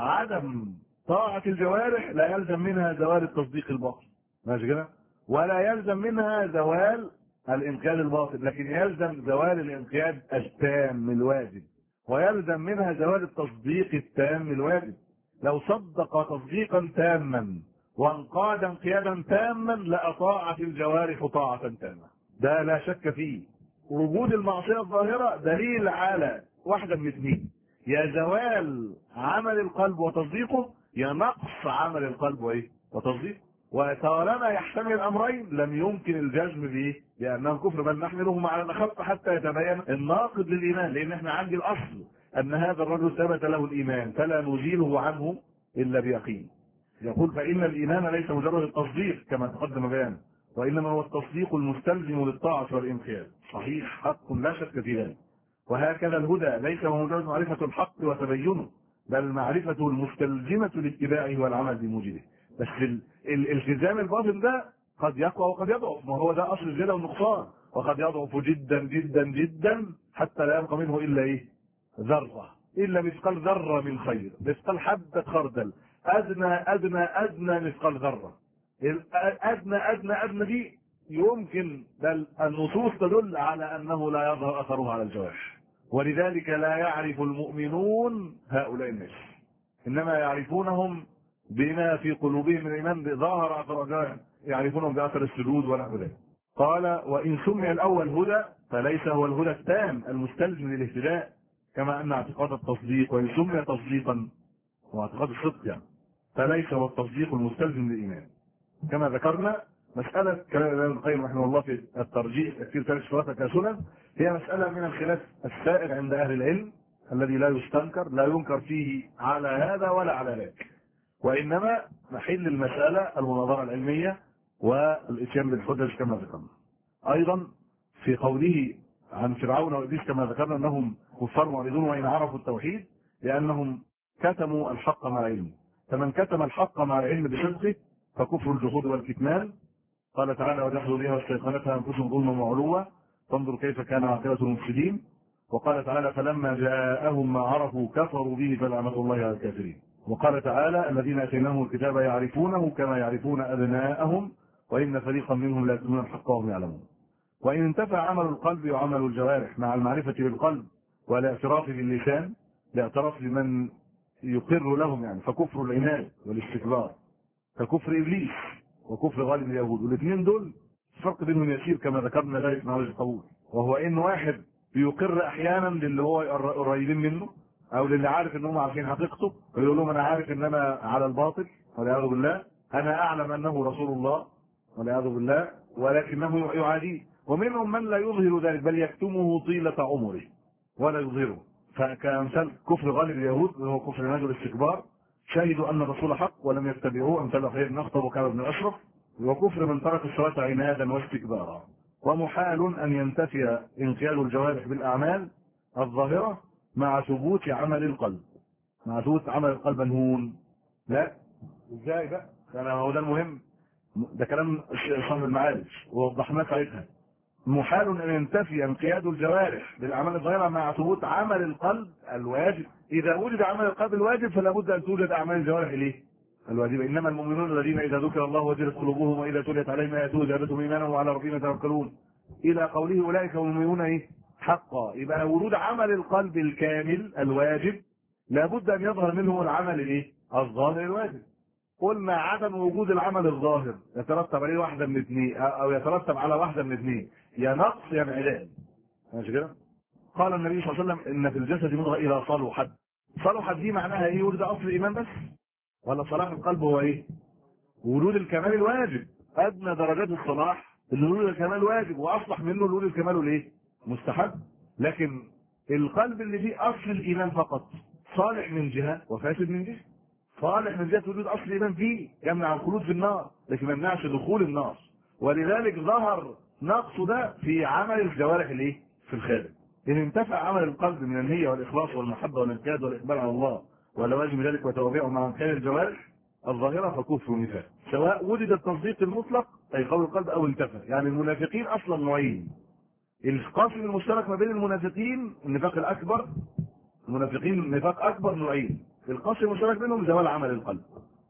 عدم طاعة الجوارح لا يلزم منها زوال التصديق الباطن، ماشي كده؟ ولا يلزم منها زوال الانقياد الباطن، لكن يلزم زوال الانقياد التام الواجب، ويلزم منها زوال التصديق التام الواجب. لو صدق تصديقا تاما وانقاد انقيادا تاما لاطاعت الجوارح طاعة تامة، ده لا شك فيه. وجود المعصية الظاهرة دليل على واحدة من اثنين، يا زوال عمل القلب وتصديقه، يا نقص عمل القلب وايه؟ وتصديقه. وطالما يحتمل الامرين لم يمكن الجزم به بانه كفر، بل نحملهما على الاخف حتى يتبين الناقض للايمان، لان احنا عندي الاصل ان هذا الرجل ثبت له الايمان فلا نزيله عنه الا بيقين. يقول فان الايمان ليس مجرد التصديق كما تقدم بيانه، وانما هو التصديق المستلزم للطاعه والانقياد. صحيح، حق لا شك في ذلك. وهكذا الهدى ليس هو مجرد معرفه الحق وتبينه، بل معرفته المستلزمه لاتباعه والعمل بموجبه. بس الالتزام الباطن ده قد يقوى وقد يضعف، ما هو ده اصل الزياده والنقصان، وقد يضعف جدا جدا جدا حتى لا يبقى منه الا ايه؟ ذره، الا مثقال ذره من خير، مثقال حبه خردل، ادنى ادنى ادنى مثقال ذره. الادنى ادنى ادنى دي يمكن، بل النصوص تدل على انه لا يظهر اثره على الجوارح، ولذلك لا يعرف المؤمنون هؤلاء الناس، انما يعرفونهم بما في قلوبهم من الايمان ظاهر اثر الجوارح، يعرفونهم باثر السجود ونحو ذلك. قال وان سمي الاول هدى فليس هو الهدى التام المستلزم للاهتداء، كما ان اعتقاد التصديق وان سمي تصديقا واعتقاد الصدق يعني فليس هو التصديق المستلزم للايمان. كما ذكرنا مسألة كلام الإمام ابن القيم رحمه الله في الترجيح تفسير ثلاث صفات كسنن، هي مسألة من الخلاف السائر عند أهل العلم الذي لا يستنكر، لا ينكر فيه على هذا ولا على ذاك، وإنما محل المسألة المناظرة العلمية والإتيان بالحجج كما ذكرنا. أيضا في قوله عن فرعون وإبليس كما ذكرنا أنهم كفار معرضون وإن عرفوا التوحيد لأنهم كتموا الحق مع العلم، فمن كتم الحق مع العلم بصدقه فكفر الجحود والكتمان. قال تعالى وجحدوا بها واستيقنتها أنفسهم ظلما وعلوا فانظر كيف كان عاقبة المفسدين. وقال تعالى فلما جاءهم ما عرفوا كفروا به فلعنة الله على الكافرين. وقال تعالى الذين اتيناهم الكتاب يعرفونه كما يعرفون ابناءهم وان فريقا منهم لا يكتمون الحق وهم يعلمون. وان انتفع عمل القلب وعمل الجوارح مع المعرفه بالقلب والاعتراف باللسان لاعتراف لمن يقر لهم يعني، فكفر العناد والاستكبار ككفر ابليس وكفر غالب اليهود، والاثنين دول الفرق بينهم يسير كما ذكرنا ذلك مع وجه القبول، وهو ان واحد بيقر احيانا للي هو قريبين منه او للي عارف ان هم عارفين حقيقته ويقول لهم انا عارف ان انا على الباطل والعياذ بالله، انا اعلم انه رسول الله والعياذ بالله، ولكنه يعاديه. ومنهم من لا يظهر ذلك بل يكتمه طيله عمره ولا يظهره، فكامثال كفر غالب اليهود وهو كفر العناد والاستكبار، شهدوا ان الرسول حق ولم يتبعوه امثال خير بن اخطب وكعب بن اشرف، وكفر من ترك الصلاه عنادا واستكبارا. ومحال ان ينتفي انقياد الجوارح بالاعمال الظاهره مع ثبوت عمل القلب. مع ثبوت عمل القلب منهون، لا ازاي بقى؟ انا هو ده المهم، ده كلام صاحب المعارج ووضحناه ساعتها. محال ان ينتفي انقياد الجوارح بالاعمال الظاهره مع ثبوت عمل القلب الواجب. اذا وجد عمل القلب الواجب فلا بد ان توجد اعمال الجوارح ليه؟ الواجبه. انما المؤمنون الذين اذا ذكر الله وجلت قلوبهم واذا تليت عليهم اياته زادتهم ايمانا وعلى ربهم يتوكلون الى قوله اولئك هم المؤمنون ايه؟ حقا. يبقى وجود عمل القلب الكامل الواجب لابد ان يظهر منه العمل الايه؟ الظاهر الواجب. قلنا عدم وجود العمل الظاهر يترتب عليه واحده من اثنين، او يترتب على واحده من اثنين، يا نقص يا انعدام. ماشي كده؟ قال النبي صلى الله عليه وسلم ان في الجسد مضغه اذا صلحت. صلحت دي معناها ايه؟ ولد اصل الايمان بس؟ ولا صلاح القلب هو ايه؟ ولود الكمال الواجب. ادنى درجات الصلاح اللي ولود الكمال واجب، واصلح منه ولود الكمال الايه؟ مستحب. لكن القلب اللي فيه اصل الايمان فقط صالح من جهه وفاسد من جهه. صالح من جهه وجود اصل الايمان فيه يمنع الخلود في النار، لكن ما يمنعش دخول النار. ولذلك ظهر نقص ده في عمل الجوارح الايه؟ في الخارج. ان انتفع عمل القلب من النيه والاخلاص والمحبه والانقياد والاقبال على الله ولوازم ذلك وتوابعه مع انقياد الجوارح الظاهره فكفر ونفاق، سواء وجد التصديق المطلق اي قول القلب او انتفى. يعني المنافقين اصلا نوعين. القاسم المشترك ما بين المنافقين النفاق الاكبر، المنافقين نفاق اكبر نوعين، القاسم المشترك بينهم زوال عمل القلب.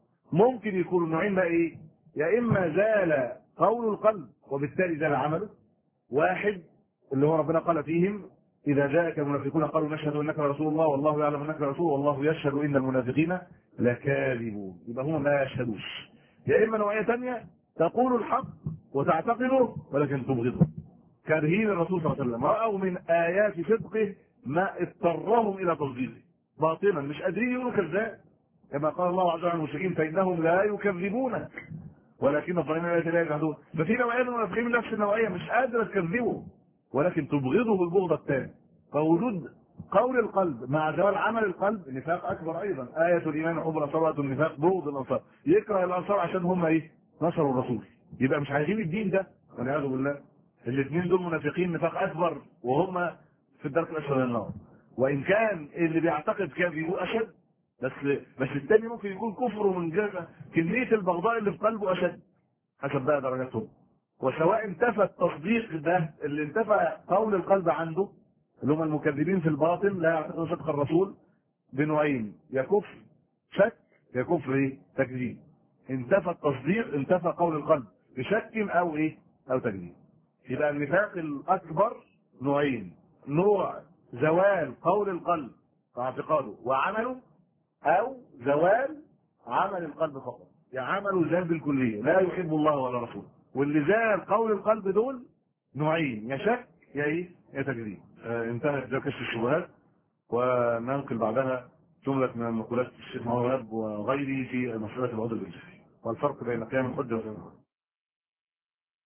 ممكن يكون النوعين بقى ايه؟ يا اما زال قول القلب وبالتالي زال عمله. واحد اللي هو ربنا قال فيهم اذا جاءك المنافقون قالوا نشهد انك رسول الله والله يعلم انك رسول والله يشهد ان المنافقين لكاذبون، يبقى هم ما يشهدوش. يا اما نوعيه ثانيه تقول الحق وتعتقده ولكن تبغضه، كارهين الرسول صلى الله عليه وسلم، راوا من ايات صدقه ما اضطرهم الى تصديقه باطلا، مش قادرين يقولوا كذاب، كما قال الله عز وجل عن المشركين فانهم لا يكذبونك ولكن الظالمين لا يجحدون. ففي نوعيه من المنافقين من نفس النوعيه مش قادره تكذبه ولكن تبغضه بالبغضه الثاني. فوجود قول القلب مع زوال عمل القلب نفاق اكبر ايضا. ايه الايمان حب الانصار وآية النفاق بغض الانصار، يكره الانصار عشان هم ايه؟ نصروا الرسول، يبقى مش عايزين الدين ده والعياذ بالله. الاثنين دول منافقين نفاق اكبر وهم في الدرك الاسفل من النار. وان كان اللي بيعتقد كده بيقول اشد، بس بس الثاني ممكن يكون كفره من جهه كميه البغضاء اللي في قلبه اشد حسب بقى درجاتهم. وسواء انتفى التصديق ده اللي انتفى قول القلب عنده اللي هم المكذبين في الباطن لا يعتقدون صدق الرسول بنوعين، يا كفر شك يا كفر ايه؟ تكذيب. انتفى التصديق انتفى قول القلب بشك او ايه؟ او تكذيب. يبقى النفاق الاكبر نوعين، نوع زوال قول القلب واعتقاده وعمله، او زوال عمل القلب فقط، يعني عمله زال بالكليه لا يحب الله ولا رسوله. واللي زال قول القلب دول نوعين، يا شك يا ايه؟ يا تكذيب. آه انتهت ده كشف الشبهات، وننقل بعدها جمله من مقولات الشيخ محمد وغيره في مساله العذر بالجهل والفرق بين قيام الحجه وغير الحجه.